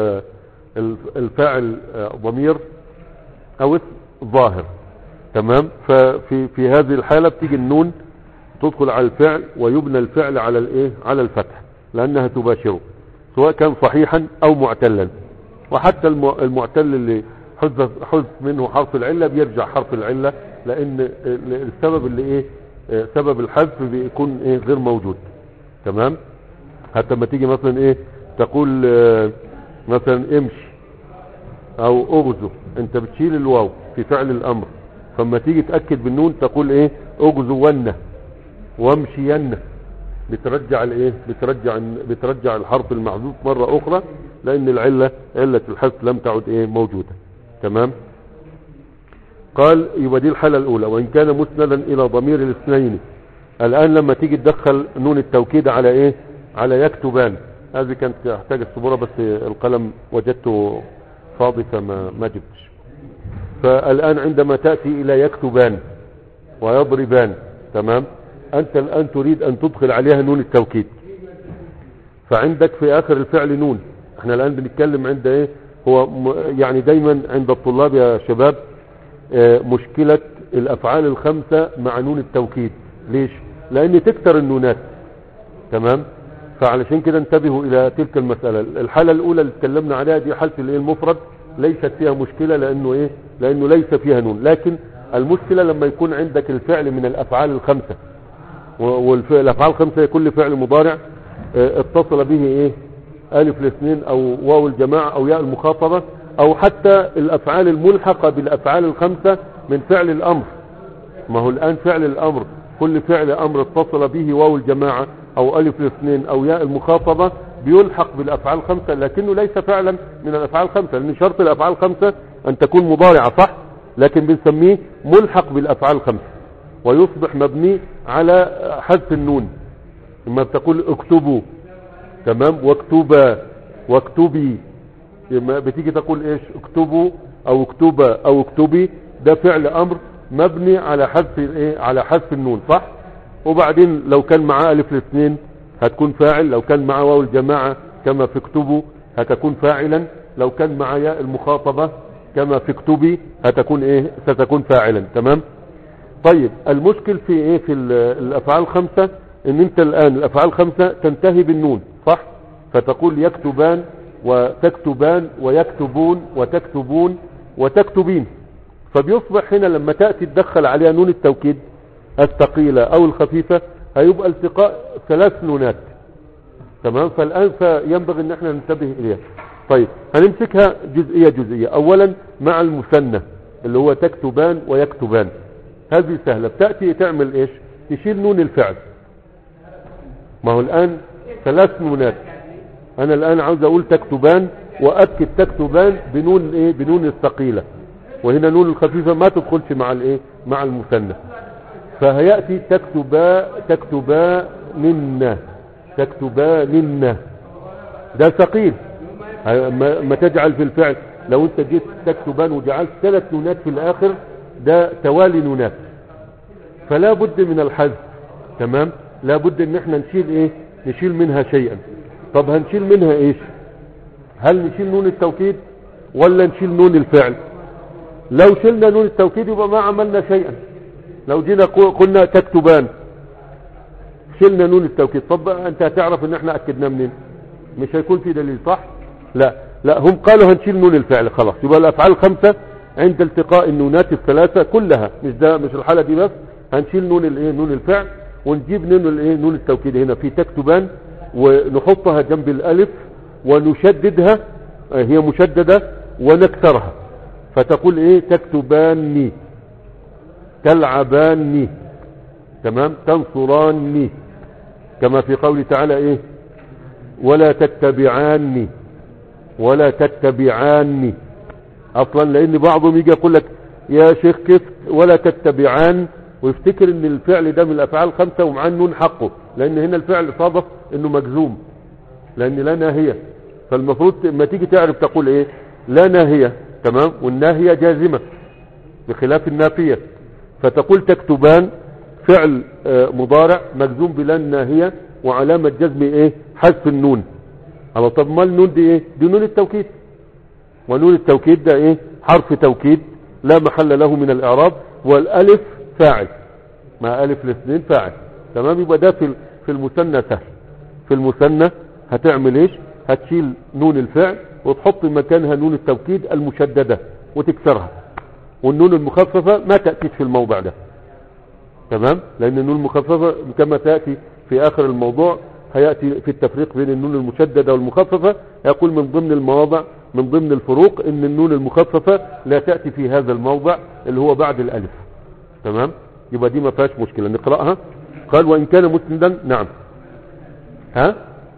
S1: الفاعل ضمير او اسم ظاهر. تمام. ففي في هذه الحالة بتيجي النون تدخل على الفعل ويبنى الفعل على الايه على الفتح لانها تباشره، سواء كان صحيحا او معتلا. وحتى المعتل اللي حذف حذف منه حرف العلة بيرجع حرف العلة، لان السبب اللي ايه سبب الحذف بيكون ايه غير موجود. تمام. حتى ما تيجي مثلا ايه تقول مثلا امشي او اغزو، انت بتشيل الواو في فعل الامر، فما تيجي تأكد بالنون تقول ايه اغزونا وامشينا، بترجع الايه بترجع بترجع الحرف المحذوف مرة اخرى، لان العلة علة الحذف لم تعد ايه موجودة. تمام. قال يبقى دي الحالة الاولى. وان كان مسندا الى ضمير الاثنين. الان لما تيجي تدخل نون التوكيد على ايه على يكتبان، هذه كانت تحتاج السبورة بس القلم وجدته فاضي فما ما جبتش. فالان عندما تأتي الى يكتبان ويضربان، تمام، انت الان تريد ان تدخل عليها نون التوكيد، فعندك في اخر الفعل نون. احنا الان بنتكلم عند ايه هو يعني دايما عند الطلاب يا شباب اه مشكلة الافعال الخمسة مع نون التوكيد. ليش؟ لان تكتر النونات. تمام. فعلشان كده انتبهوا الى تلك المسألة. الحالة الاولى اللي اتكلمنا عليها دي حالة الايه المفرد، ليست فيها مشكلة لانه ايه لانه ليس فيها نون. لكن المشكلة لما يكون عندك الفعل من الافعال الخمسة، والافعال الخمسة كل فعل مضارع اه اتصل به ايه الف الاثنين او واو الجماعة او ياء المخاطبة، او حتى الافعال الملحقة بالافعال الخمسة من فعل الامر. ما هو الان فعل الامر كل فعل امر اتصل به واو الجماعة او الف الاثنين او ياء المخاطبة بيلحق بالافعال الخمسة، لكنه ليس فعلا من الافعال الخمسة، لان شرط الافعال الخمسة ان تكون مضارعة صح، لكن بنسميه ملحق بالافعال الخمسة ويصبح مبني على حذف النون. لما بتقول اكتبوا، تمام، واكتبا واكتبي، بتيجي تقول ايش اكتبوا او اكتبا او اكتبي، ده فعل امر مبني على حذف ايه على حذف النون صح. وبعدين لو كان معاه الف الاثنين هتكون فاعل، لو كان معاه واو الجماعة كما في اكتبوا هتكون فاعلا، لو كان معاه ياء المخاطبة كما في اكتبي هتكون ايه ستكون فاعلا. تمام. طيب المشكل في ايه في الافعال الخمسة ان انت الان الافعال الخمسة تنتهي بالنون صح، فتقول يكتبان وتكتبان ويكتبون وتكتبون وتكتبين، فبيصبح هنا لما تأتي تدخل عليها نون التوكيد الثقيلة او الخفيفة هيبقى التقاء ثلاث نونات. تمام. فالان فينبغي ان احنا ننتبه اليها. طيب هنمسكها جزئية جزئية. اولا مع المثنى اللي هو تكتبان ويكتبان، هذه سهلة، بتأتي تعمل ايش تشيل نون الفعل. ما هو الان ثلاث نونات، انا الان عاوز اقول تكتبان واكد تكتبان بنون ايه بنون الثقيلة، وهنا نون الخفيفة ما تدخلش مع الايه مع المثنى. فهيأتي تكتبا تكتبا نن تكتبا نن، ده ثقيل. ما ما تجعل في الفعل لو انت جيت تكتبان وجعلت ثلاث نونات في الاخر ده توالي نونات، فلا بد من الحذف. تمام، لا بد ان احنا نشيل ايه نشيل منها شيئا. طب هنشيل منها ايش؟ هل نشيل نون التوكيد ولا نشيل نون الفعل؟ لو شلنا نون التوكيد يبقى ما عملنا شيئا. لو جينا قلنا تكتبان شلنا نون التوكيد، طب انت هتعرف ان احنا اكدنا منين؟ مش هيكون في دليل، صح؟ لا لا، هم قالوا هنشيل نون الفعل خلاص، يبقى الافعال خمسة عند التقاء النونات الثلاثة كلها، مش ده مش الحالة دي بس، هنشيل نون الايه نون الفعل ونجيب نون الايه نون التوكيد هنا في تكتبان ونحطها جنب الالف ونشددها، هي مشددة، ونكسرها فتقول ايه تكتباني، تلعباني، تمام، تنصراني، كما في قوله تعالى ايه ولا تتبعاني ولا تتبعاني. اصلا لان بعضهم يجي يقول لك يا شيخ كيف ولا تتبعان، ويفتكر ان الفعل ده من الافعال الخمسة ومعاه النون حقه، لان هنا الفعل صادف انه مجزوم لان لا ناهية، فالمفروض ما تيجي تعرف تقول ايه لا ناهية، تمام، والناهية جازمة بخلاف النافية، فتقول تكتبان فعل مضارع مجزوم بلا الناهية وعلامة جزم ايه حذف النون. على طب ما النون دي ايه دي نون التوكيد، ونون التوكيد ده ايه حرف توكيد لا محل له من الاعراب، والالف فاعل مع الف الاثنين فاعل، تمام. يبقى ده في في المثنى سهل. في المثنى هتعمل ايش؟ هتشيل نون الفعل وتحط مكانها نون التوكيد المشددة وتكسرها، والنون المخففة ما تأتيش في الموضع ده، تمام، لان النون المخففة كما تأتي في اخر الموضوع هيأتي في التفريق بين النون المشددة والمخففة، يقول من ضمن المواضع من ضمن الفروق ان النون المخففة لا تأتي في هذا الموضع اللي هو بعد الالف، تمام. يبقى دي ما فيهاش مشكلة نقرأها. قال وان كان مسندا، نعم، ها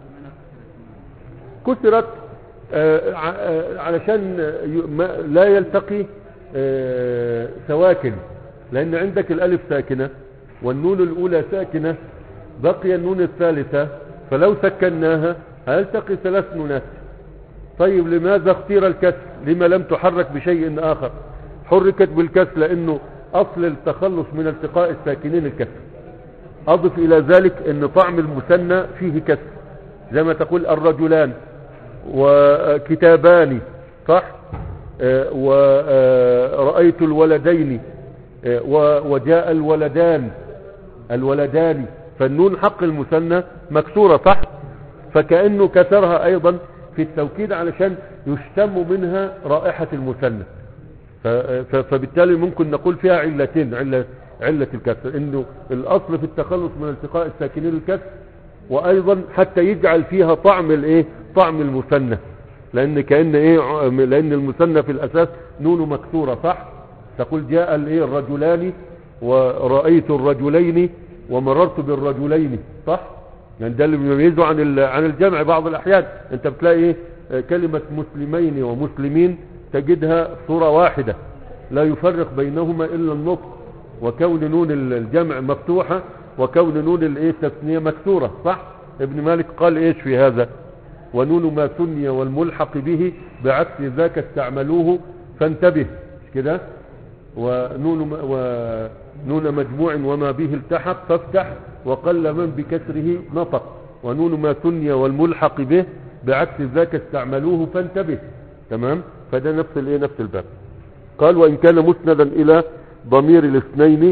S1: كسرت آه علشان لا يلتقي آه سواكن، لان عندك الالف ساكنة والنون الاولى ساكنة، بقي النون الثالثة، فلو سكناها هيلتقي ثلاث نونات. طيب لماذا اختير الكسر؟ لما لم تحرك بشيء اخر؟ حركت بالكسر لانه اصل التخلص من التقاء الساكنين الكسر. اضف الى ذلك ان طعم المثنى فيه كسر، زي ما تقول الرجلان وكتابان، صح، آه ورأيت الولدين آه وجاء الولدان الولدان، فالنون حق المثنى مكسورة، صح، فكأنه كسرها ايضا في التوكيد علشان يشتم منها رائحة المثنى. فبالتالي ممكن نقول فيها علتين، علة, علة الكسر انه الاصل في التخلص من التقاء الساكنين الكسر، وايضا حتى يجعل فيها طعم الايه طعم المثنى، لان كأن ايه لان المثنى في الاساس نونه مكسورة، صح، تقول جاء الايه الرجلان ورأيت الرجلين ومررت بالرجلين، صح، يعني ده اللي بيميزه عن عن الجمع. بعض الاحيان انت بتلاقي ايه كلمة مسلمين ومسلمين تجدها صورة واحدة لا يفرق بينهما الا النطق، وكون نون الجمع مفتوحة وكون نون الايه التثنية مكسورة، صح. ابن مالك قال ايش في هذا؟ ونون ما ثني والملحق به بعكس ذاك استعملوه فانتبه، مش كده؟ ونون ونون مجموع وما به التحق فافتح وقل من بكسره نطق، ونون ما ثني والملحق به بعكس ذاك استعملوه فانتبه، تمام. فده نفس الايه نفس الباب. قال وان كان مسندا الى ضمير الاثنين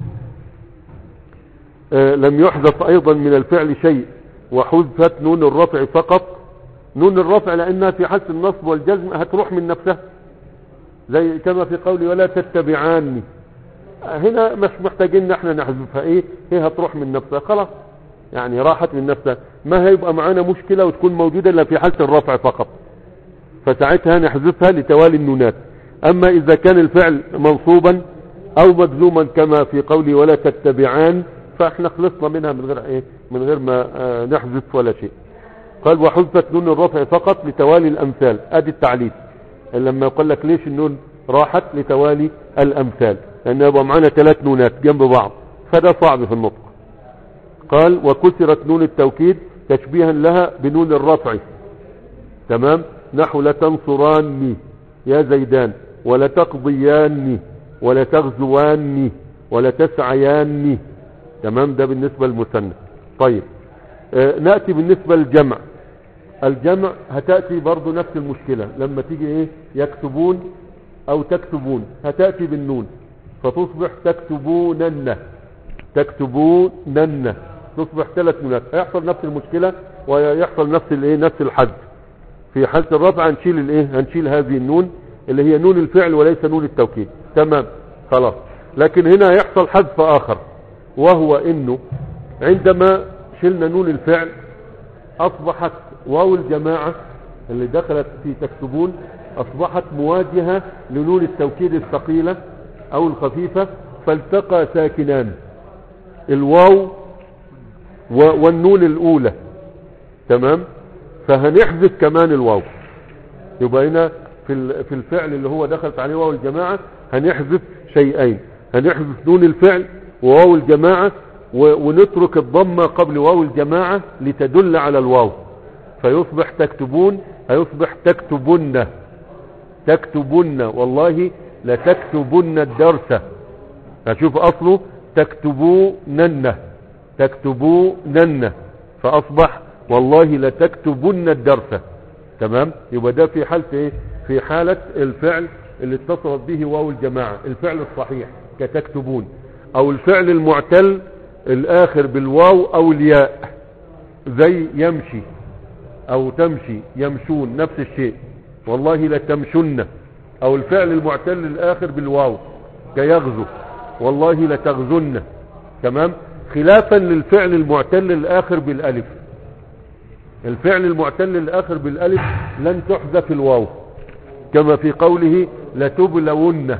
S1: آه لم يحذف ايضا من الفعل شيء، وحذفت نون الرفع فقط. نون الرفع لانها في حالة النصب والجزم هتروح من نفسها، زي كما في قولي ولا تتبعاني، هنا مش محتاجين احنا نحذفها، ايه هي هتروح من نفسها خلاص، يعني راحت من نفسها، ما هيبقى معانا مشكلة وتكون موجودة الا في حالة الرفع فقط، فساعتها نحذفها لتوالي النونات. اما اذا كان الفعل منصوبا او مجزوما كما في قولي ولا تتبعان، فاحنا خلصنا منها من غير ايه من غير ما اه نحذف ولا شيء. قال وحذفت نون الرفع فقط لتوالي الامثال. ادي التعليل لما يقول لك ليش النون راحت لتوالي الامثال، لان يبقى معانا ثلاث نونات جنب بعض فده صعب في النطق. قال وكسرت نون التوكيد تشبيها لها بنون الرفع، تمام، نحو لتنصراني يا زيدان، ولتقضياني، ولتغزواني، ولتسعياني، تمام. ده بالنسبة للمثنى. طيب آه نأتي بالنسبة للجمع. الجمع هتأتي برضو نفس المشكلة، لما تيجي ايه يكتبون او تكتبون هتأتي بالنون فتصبح تكتبونن، تكتبونن تصبح ثلاث نونات، هيحصل نفس المشكلة ويحصل نفس الايه نفس الحذف. في حالة الرفع هنشيل الايه هنشيل هذه النون اللي هي نون الفعل وليس نون التوكيد، تمام خلاص. لكن هنا يحصل حذف اخر، وهو انه عندما شلنا نون الفعل اصبحت واو الجماعة اللي دخلت في تكتبون اصبحت مواجهة لنون التوكيد الثقيلة او الخفيفة، فالتقى ساكنان الواو والنون الاولى، تمام. فهنحذف كمان الواو، يبقى هنا في في الفعل اللي هو دخلت عليه واو الجماعة هنحذف شيئين، هنحذف نون الفعل وواو الجماعة ونترك الضمة قبل واو الجماعة لتدل على الواو، فيصبح تكتبون هيصبح تكتبن، تكتبن والله لتكتبن الدرس، هشوف اصله تكتبونن، تكتبونن، فاصبح والله لتكتبن الدرس، تمام. يبقى ده في حالة ايه في حالة الفعل اللي اتصلت به واو الجماعة، الفعل الصحيح كتكتبون، او الفعل المعتل الاخر بالواو او الياء زي يمشي او تمشي، يمشون نفس الشيء، والله لتمشن، او الفعل المعتل الاخر بالواو كيغزو، والله لتغزن، تمام. خلافا للفعل المعتل الاخر بالالف، الفعل المعتل الاخر بالالف لن تحذف الواو، كما في قوله لتبلون،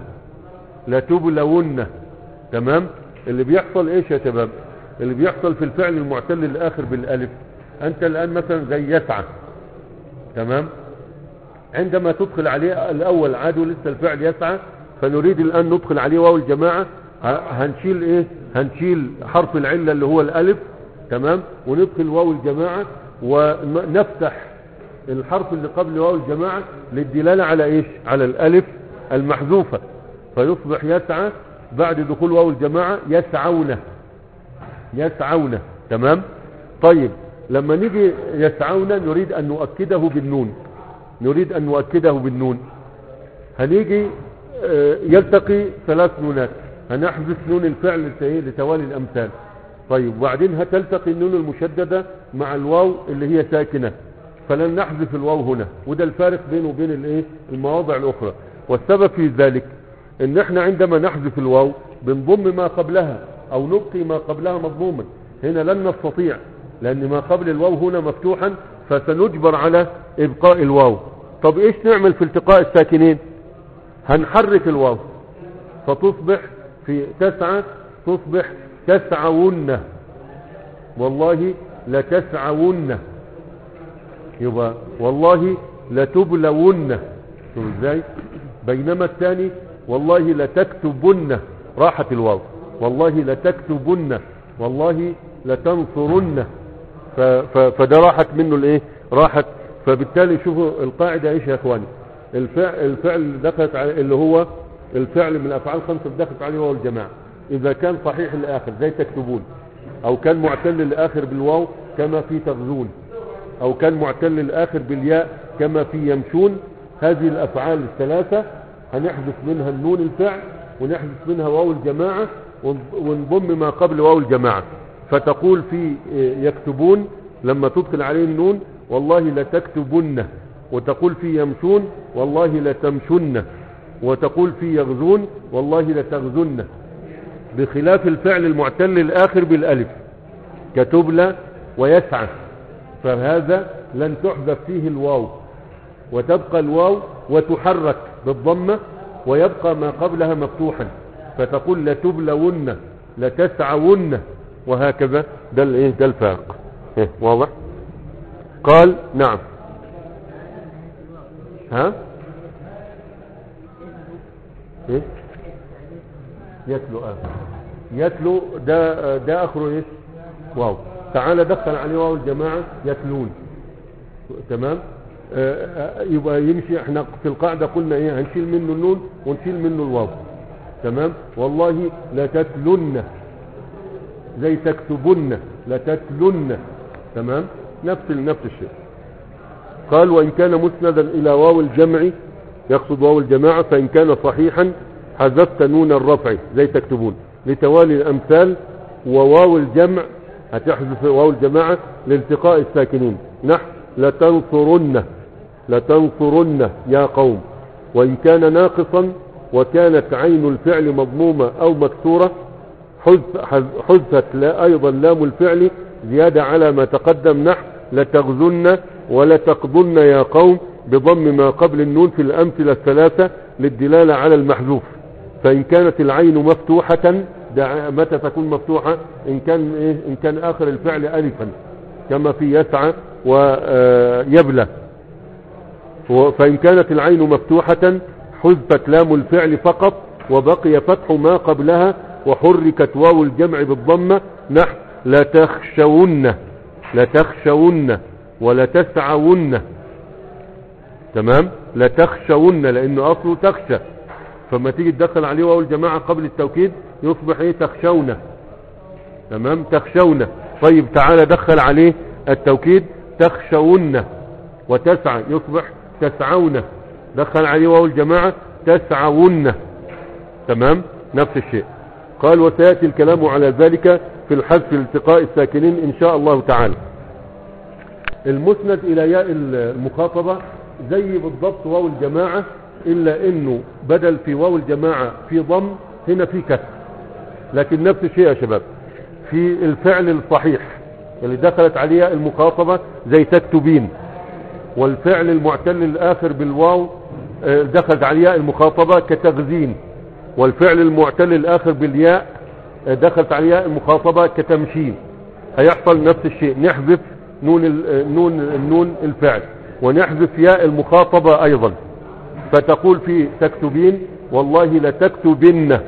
S1: لتبلون، تمام. اللي بيحصل ايش يا شباب؟ اللي بيحصل في الفعل المعتل الاخر بالالف، انت الان مثلا زي يسعى، تمام، عندما تدخل عليه الاول عادوا لسه الفعل يسعى، فنريد الان ندخل عليه واو الجماعة، هنشيل ايه هنشيل حرف العلة اللي هو الالف، تمام، وندخل واو الجماعة ونفتح الحرف اللي قبل واو الجماعة للدلالة على ايش على الالف المحذوفة، فيصبح يسعى بعد دخول واو الجماعة يسعون، يسعون، تمام. طيب لما نيجي يسعون نريد ان نؤكده بالنون، نريد ان نؤكده بالنون، هنيجي يلتقي ثلاث نونات، هنحذف نون الفعل لتوالي الامثال. طيب وبعدين هتلتقي النون المشددة مع الواو اللي هي ساكنة، فلن نحذف الواو هنا، وده الفارق بينه وبين الايه المواضع الاخرى. والسبب في ذلك ان احنا عندما نحذف الواو بنضم ما قبلها او نبقي ما قبلها مضموما، هنا لن نستطيع لان ما قبل الواو هنا مفتوحا، فسنجبر على ابقاء الواو. طب ايش نعمل في التقاء الساكنين؟ هنحرك الواو فتصبح في تسعة تصبح تسعون، والله لتسعون، يبقى والله لتبلون، شوف ازاي. بينما الثاني والله لتكتبن راحت الواو، والله لتكتبن، والله لتنصرن، فده راحت منه الايه راحت. فبالتالي شوفوا القاعدة ايش يا اخواني، الفعل الفعل اللي دخلت عليه اللي هو الفعل من الافعال الخمسة اللي دخلت عليه واو الجماعة، اذا كان صحيح الاخر زي تكتبون، او كان معتل الاخر بالواو كما في تغزون، او كان معتل الاخر بالياء كما في يمشون، هذه الافعال الثلاثة هنحذف منها النون الفعل ونحذف منها واو الجماعة ونضم ما قبل واو الجماعة، فتقول في يكتبون لما تدخل عليه النون والله لتكتبن، وتقول في يمشون والله لتمشن، وتقول في يغزون والله لتغزن، بخلاف الفعل المعتل الاخر بالالف كتبلى ويسعى، فهذا لن تحذف فيه الواو، وتبقى الواو وتحرك بالضمة ويبقى ما قبلها مفتوحا، فتقول لتبلون لتسعون، وهكذا. ده الايه ده الفارق، واضح. قال نعم. ها ايه يتلو آه. يتلو ده ده اخره ايش واو. تعال دخل عليه واو الجماعة يتلون. تمام. آه يبقى يمشي. احنا في القاعدة قلنا ايه هنشيل منه النون ونشيل منه الواو. تمام. والله لتتلن زي تكتبن لتتلن. تمام. نفس نفس الشيء. قال وإن كان مسندا إلى واو الجمع يقصد واو الجماعة فإن كان صحيحا حذفت نون الرفع زي تكتبون لتوالي الأمثال وواو الجمع هتحذف واو الجماعة لالتقاء الساكنين نحو لتنصرن لتنصرن يا قوم. وإن كان ناقصا وكانت عين الفعل مضمومة أو مكسورة حذفت لا أيضا لام الفعل زيادة على ما تقدم نحو لتغزن ولتقضن يا قوم بضم ما قبل النون في الأمثلة الثلاثة للدلالة على المحذوف. فإن كانت العين مفتوحة متى تكون مفتوحة إن كان, إيه؟ إن كان آخر الفعل ألفا كما في يسعى ويبلى. فإن كانت العين مفتوحة حذفت لام الفعل فقط وبقي فتح ما قبلها وحركت واو الجمع بالضمة نحو لا تخشون لا تخشون ولا تسعون. تمام. لا تخشون لأنه أصله تخشى فما تيجي تدخل عليه واو الجماعة قبل التوكيد يصبح ايه تخشون. تمام. تخشون. طيب تعالى دخل عليه التوكيد تخشون وتسعى يصبح تسعون. دخل عليه واو الجماعة تسعون. تمام. نفس الشيء. قال وسيأتي الكلام على ذلك في الحذف الالتقاء الساكنين إن شاء الله تعالى. المسند إلى ياء المخاطبة زي بالضبط واو الجماعة إلا إنه بدل في واو الجماعة في ضم هنا في كسر لكن نفس الشيء يا شباب. في الفعل الصحيح اللي دخلت عليه المخاطبة زي تكتبين والفعل المعتل الآخر بالواو دخلت عليه المخاطبة كتغزين والفعل المعتل الآخر بالياء دخلت عليه المخاطبة كتمشين. هيحصل نفس الشيء نحذف نون النون النون الفعل ونحذف ياء المخاطبة أيضا فتقول في تكتبين والله لتكتبن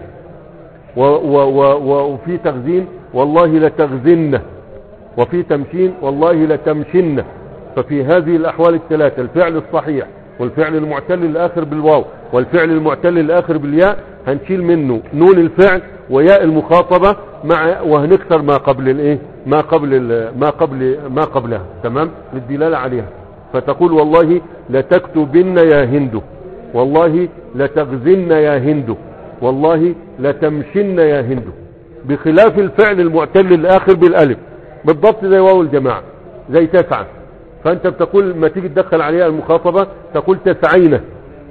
S1: وفي تغزين والله لتغزن وفي تمشين والله لتمشن. ففي هذه الأحوال الثلاثة الفعل الصحيح والفعل المعتل الآخر بالواو والفعل المعتل الآخر بالياء هنشيل منه نون الفعل وياء المخاطبة مع وهنكسر ما قبل الايه ما قبل ما قبل ما قبلها. تمام. للدلالة عليها. فتقول والله لتكتبن يا هند والله لتغزن يا هند والله لتمشن يا هند بخلاف الفعل المعتل الآخر بالالف بالضبط زي واو الجماعة زي تسعة. فانت بتقول ما تيجي تدخل عليها المخاطبة تقول تسعين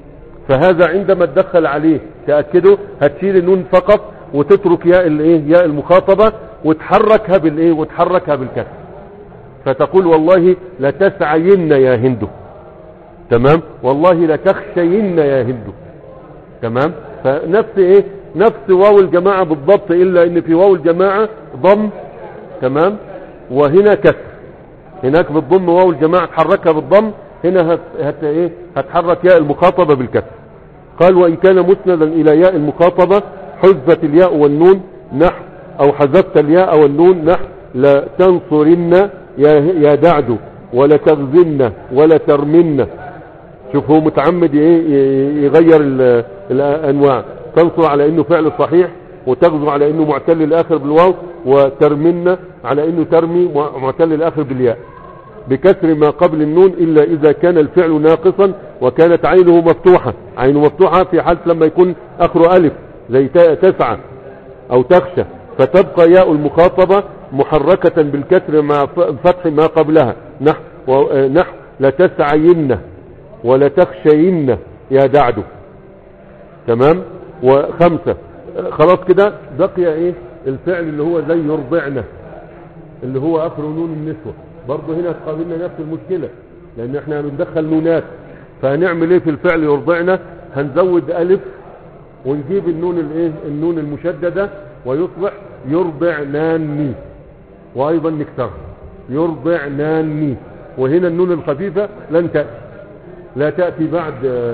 S1: فهذا عندما تدخل عليه تأكده هتشيل النون فقط وتترك ياء الايه ياء المخاطبة وتحركها بالايه وتحركها بالكسر فتقول والله لتسعين يا هند. تمام. والله لتخشين يا هند. تمام. فنفس ايه نفس واو الجماعة بالضبط الا ان في واو الجماعة ضم. تمام. وهنا كسر. هناك بالضم واو الجماعة تحركها بالضم هنا هت هت ايه هتحرك ياء المخاطبة بالكسر. قال وإن كان مسندا إلى ياء المخاطبة حذفت الياء والنون نحو أو حذفت الياء والنون نحو لا تنصرن يا يا دعد ولا تغزن ولا ترمن. شوف هو متعمد ايه يغير الأنواع. تنصر على إنه فعل صحيح وتغزو على إنه معتل الآخر بالواو وترمن على إنه ترمي معتل الآخر بالياء بكسر ما قبل النون إلا إذا كان الفعل ناقصا وكانت عينه مفتوحة. عينه مفتوحة في حالة لما يكون آخره ألف زي تسعة أو تخشى فتبقى ياء المخاطبة محركة بالكسر مع فتح ما قبلها نحو نحو لتسعين ولا تخشين يا دعد. تمام. وخمسة خلاص كده بقي ايه الفعل اللي هو زي يرضعنا اللي هو آخر نون النسوة. برضه هنا تقابلنا نفس المشكلة لان احنا بندخل نونات فهنعمل ايه في الفعل يرضعنا هنزود الف ونجيب النون الايه النون المشددة ويصبح يرضعناني وايضا نكسرها يرضعناني. وهنا النون الخفيفة لن تأتي، لا تأتي بعد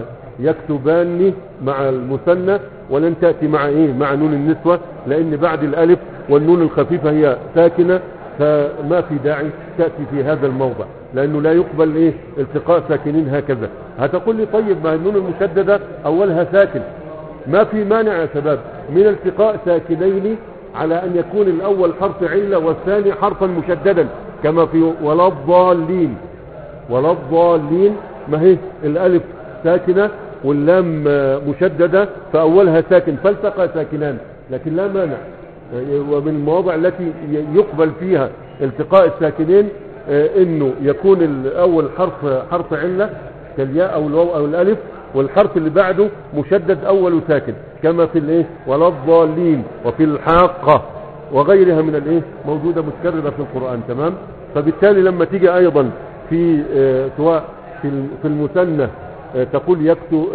S1: يكتبان مع المثنى، ولن تأتي مع ايه مع نون النسوة، لان بعد الالف والنون الخفيفة هي ساكنة، فما في داعي تأتي في هذا الموضع، لانه لا يقبل ايه التقاء ساكنين هكذا. هتقول لي طيب ما النون المشددة اولها ساكن، ما في مانع يا شباب من التقاء ساكنين على ان يكون الاول حرف علة والثاني حرفا مشددا، كما في ولا الضالين. ولا الضالين ما هي الالف ساكنة واللام مشددة فاولها ساكن فالتقى ساكنان، لكن لا مانع. ومن المواضع التي يقبل فيها التقاء الساكنين انه يكون الاول حرف حرف علة كالياء او الواو او الالف، والحرف اللي بعده مشدد اوله ساكن، كما في الايه ولا الضالين وفي الحاقة وغيرها من الايه موجودة متكررة في القرآن. تمام. فبالتالي لما تيجي ايضا في سواء في في المثنى تقول يكتب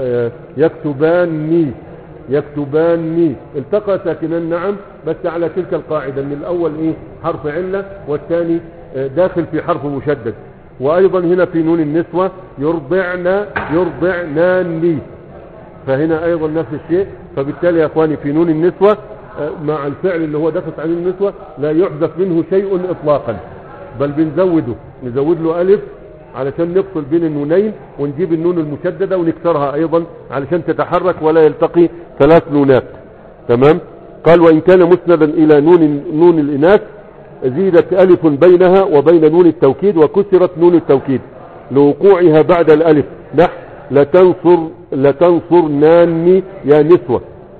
S1: يكتباني يكتباني التقى ساكنان نعم، بس على تلك القاعدة ان الاول ايه حرف علة والثاني داخل في حرف مشدد. وايضا هنا في نون النسوة يرضعن يرضعناني، فهنا ايضا نفس الشيء. فبالتالي يا اخواني في نون النسوة مع الفعل اللي هو دخل عليه النسوة لا يحذف منه شيء اطلاقا، بل بنزوده نزود له الف علشان نفصل بين النونين، ونجيب النون المشددة ونكسرها ايضا علشان تتحرك ولا يلتقي ثلاث نونات. تمام. قال وان كان مسندا الى نون نون الاناث زيدت الف بينها وبين نون التوكيد وكسرت نون التوكيد لوقوعها بعد الالف، نحو لتنصر لتنصرناني يا نسوة،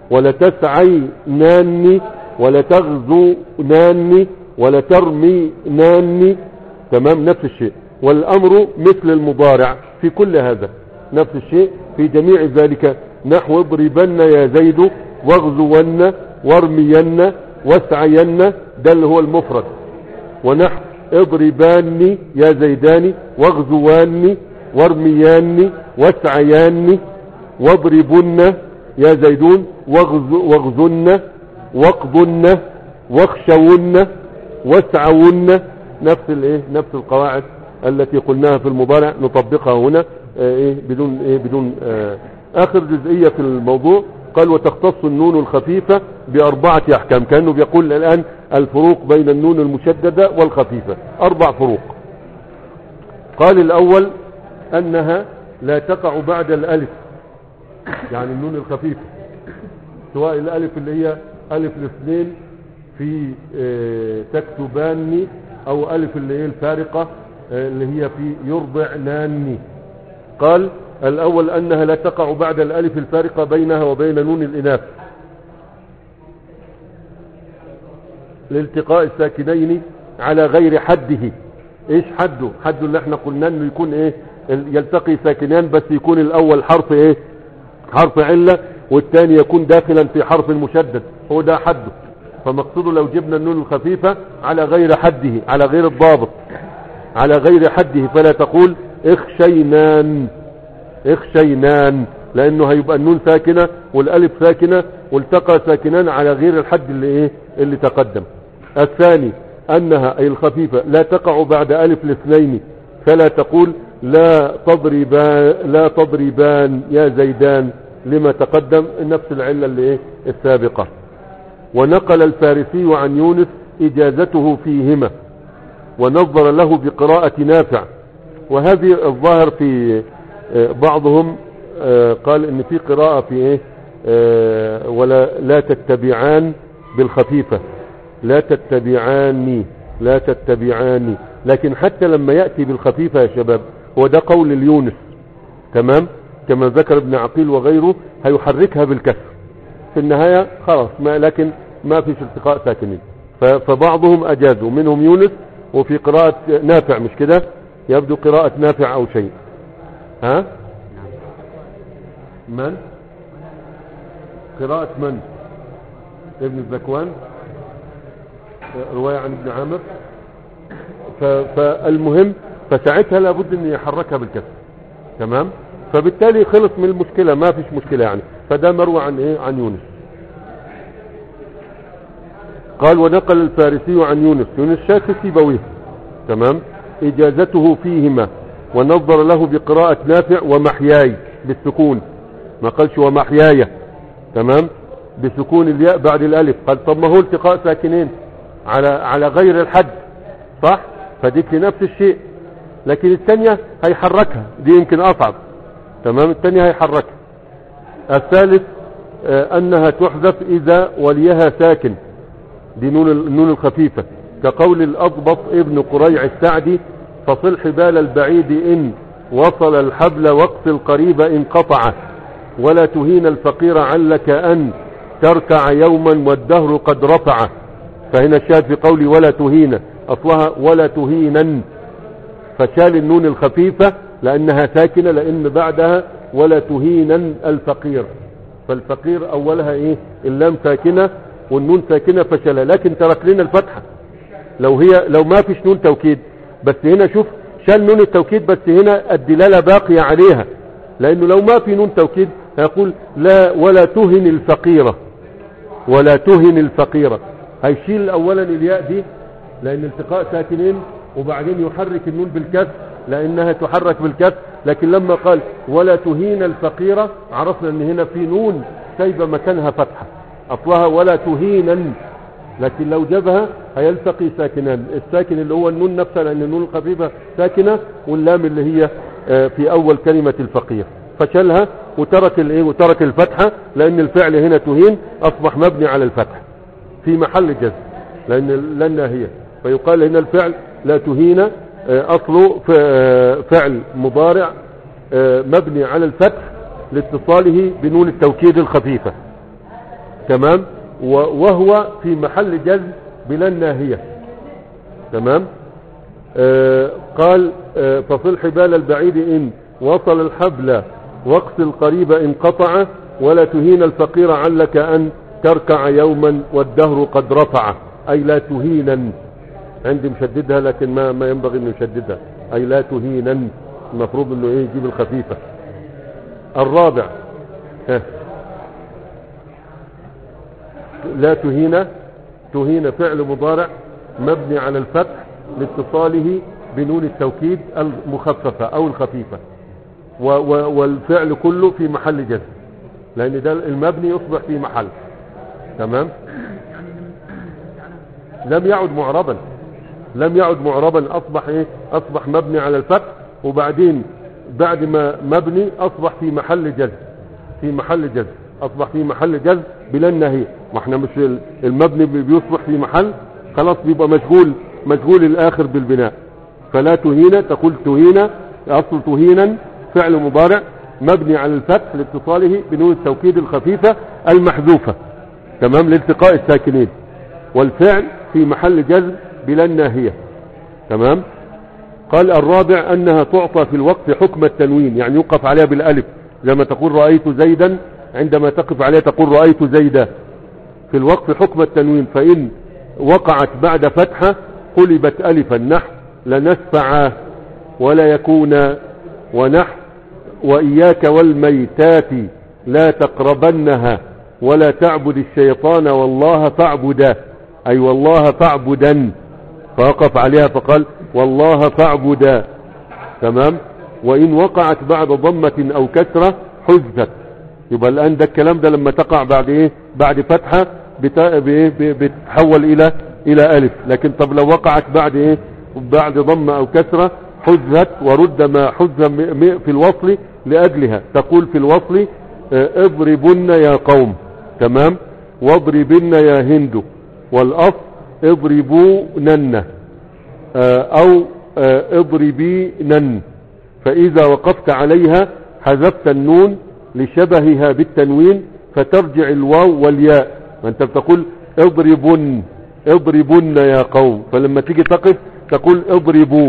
S1: ولتسعيناني ولتغزوناني ولترميناني. تمام. نفس الشيء. والامر مثل المضارع في كل هذا نفس الشيء في جميع ذلك، نحو اضربن يا زيد واغزون وارمين واسعين، ده اللي هو المفرد، ونحو اضرباني يا زيدان واغزواني وارمياني واسعياني، واضربن يا زيدون واغزن واقضن واخشون واسعون. نفس الايه نفس القواعد التي قلناها في المضارع نطبقها هنا ايه بدون ايه بدون اه اخر جزئية في الموضوع. قال وتختص النون الخفيفة باربعة احكام، كأنه بيقول الان الفروق بين النون المشددة والخفيفة اربع فروق. قال الاول انها لا تقع بعد الالف، يعني النون الخفيفة سواء الالف اللي هي الف الاثنين في اه تكتباني، او الف اللي هي الفارقة اللي هي في يرضعناني. قال الاول انها لا تقع بعد الالف الفارقة بينها وبين نون الاناث لالتقاء الساكنين على غير حده. ايش حده؟ حده اللي احنا قلنا انه يكون ايه يلتقي ساكنان بس يكون الاول حرف ايه حرف علة والثاني يكون داخلا في حرف مشدد، هو ده حده. فمقصوده لو جبنا النون الخفيفة على غير حده على غير الضابط على غير حده فلا تقول اخشينان اخشينان، لانه هيبقى النون ساكنة والالف ساكنة والتقى ساكنان على غير الحد اللي ايه اللي تقدم. الثاني انها اي الخفيفة لا تقع بعد الف الاثنين، فلا تقول لا تضربان لا تضربان يا زيدان لما تقدم، نفس العلة اللي ايه السابقة. ونقل الفارسي عن يونس اجازته فيهما ونظر له بقراءة نافع، وهذه الظاهر في بعضهم قال ان في قراءة في ايه ولا لا تتبعان بالخفيفة لا تتبعاني لا تتبعاني، لكن حتى لما يأتي بالخفيفة يا شباب هو ده قول اليونس. تمام. كما ذكر ابن عقيل وغيره هيحركها بالكسر في النهاية خلاص، ما لكن ما فيش التقاء ساكنين. فبعضهم اجازوا منهم يونس، وفي قراءة نافع مش كده يبدو قراءة نافع او شيء. ها من قراءة من ابن الذكوان رواية عن ابن عامر. فالمهم فساعتها لابد ان يحركها بالكسر. تمام. فبالتالي خلص من المشكلة ما فيش مشكلة يعني. فده مروى عن ايه عن يونس. قال ونقل الفارسي عن يونس يونس شاك سيبويه. تمام. إجازته فيهما. ونظر له بقراءة نافع ومحياي بالسكون، ما قالش ومحياي، تمام، بسكون الياء بعد الألف. قال طب ما هو التقاء ساكنين على على غير الحد، صح؟ فديك نفس الشيء، لكن الثانية هيحركها، دي يمكن أصعب، تمام، الثانية هيحركها. الثالث آه أنها تحذف إذا وليها ساكن، دي نون النون الخفيفة، كقول الأضبط ابن قريع السعدي: فصل حبال البعيد إن وصل الحبل واقص القريب إن قطع، ولا تهين الفقير علك أن تركع يوما والدهر قد رفع. فهنا الشاهد في قولي ولا تهين، أصلها ولا تهينا، فشال النون الخفيفة لأنها ساكنة، لأن بعدها ولا تهينا الفقير، فالفقير أولها إيه؟ اللام ساكنة والنون ساكنة فشلها، لكن ترك لنا الفتحة. لو هي لو ما فيش نون توكيد، بس هنا شوف شال نون التوكيد، بس هنا الدلالة باقية عليها، لأنه لو ما في نون توكيد هيقول لا ولا تهن الفقيرة، ولا تهن الفقيرة، هيشيل أولا الياء دي لأن التقاء ساكنين، وبعدين يحرك النون بالكسر لأنها تحرك بالكسر. لكن لما قال ولا تهين الفقيرة عرفنا أن هنا في نون سايبة مكانها فتحة، أصلها ولا تهينا، لكن لو جابها هيلتقي ساكنان، الساكن اللي هو النون نفسها لأن النون الخفيفة ساكنة، واللام اللي هي في أول كلمة الفقير، فشلها وترك الايه وترك الفتحة، لأن الفعل هنا تهين أصبح مبني على الفتح في محل جزم، لأن لأن هي، فيقال هنا الفعل لا تهين أصله فعل مضارع مبني على الفتح لاتصاله بنون التوكيد الخفيفة، تمام، وهو في محل جزم بلا الناهية، تمام. آه قال آه فصل حبال البعيد إن وصل الحبل واقص القريب إن قطع، ولا تهين الفقير علك أن تركع يوما والدهر قد رفع، أي لا تهينا، عندي مشددها لكن ما, ما ينبغي أن يشددها، أي لا تهينا، المفروض أنه إيه يجيب الخفيفة. الرابع ها. لا تهين، تهين فعل مضارع مبني على الفتح لاتصاله بنون التوكيد المخففة أو الخفيفة، والفعل كله في محل جزم، لأن ده المبني يصبح في محل، تمام. لم يعد معربا، لم يعد معربا، أصبح إيه؟ أصبح مبني على الفتح، وبعدين بعد ما مبني أصبح في محل جزم، في محل جزم، أصبح في محل جزم بلا النهي. ما احنا مش المبني بيصبح في محل خلاص بيبقى مشغول، مشغول الآخر بالبناء. فلا تهين، تقول تهين، أصل تهينا فعل مضارع مبني على الفتح لاتصاله بنون التوكيد الخفيفة المحذوفة، تمام، لالتقاء الساكنين، والفعل في محل جزم بلا الناهية، تمام. قال الرابع أنها تعطى في الوقت حكم التنوين، يعني يوقف عليها بالألف، لما تقول رأيت زيدا، عندما تقف عليها تقول رأيت زيدا، في الوقت حكم التنوين، فإن وقعت بعد فتحة قلبت ألفا، نحو لنسفعا ولا يكون، ونحو وإياك والميتات لا تقربنها ولا تعبد الشيطان والله فاعبدا، أي والله فاعبدا، فوقف عليها فقال والله فاعبدا، تمام. وإن وقعت بعد ضمة أو كسرة حذفت، يبقى الآن ده الكلام ده لما تقع بعد إيه؟ بعد فتحة بتحول إلى إلى ألف، لكن طب لو وقعت بعد إيه؟ بعد ضمة أو كسرة حذفت، ورد ما حذف في الوصل لأجلها، تقول في الوصل اضربن يا قوم، تمام، واضربن يا هند، والأصل اضربونن أو اضربينن، فإذا وقفت عليها حذفت النون لشبهها بالتنوين فترجع الواو والياء، وانت بتقول اضربن، اضربن يا قوم، فلما تيجي تقف تقول اضربوا،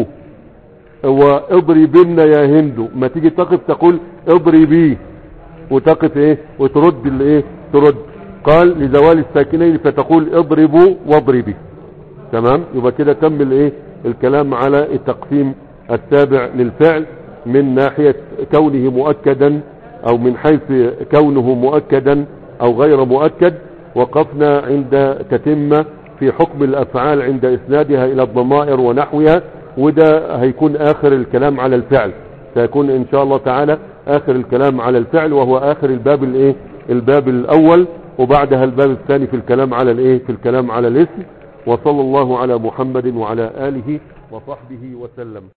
S1: واضربن يا هند، ما تيجي تقف تقول اضربي، وتقف ايه وترد الايه ترد. قال لزوال الساكنين فتقول اضربوا واضربي، تمام. يبقى كده تم الايه الكلام على التقسيم السابع للفعل من ناحية كونه مؤكدا او من حيث كونه مؤكدا او غير مؤكد. وقفنا عند تتمة في حكم الافعال عند اسنادها الى الضمائر ونحوها، وده هيكون اخر الكلام على الفعل، سيكون ان شاء الله تعالى اخر الكلام على الفعل، وهو اخر الباب الايه الباب الاول، وبعدها الباب الثاني في الكلام على الايه في الكلام على الاسم. وصلى الله على محمد وعلى آله وصحبه وسلم.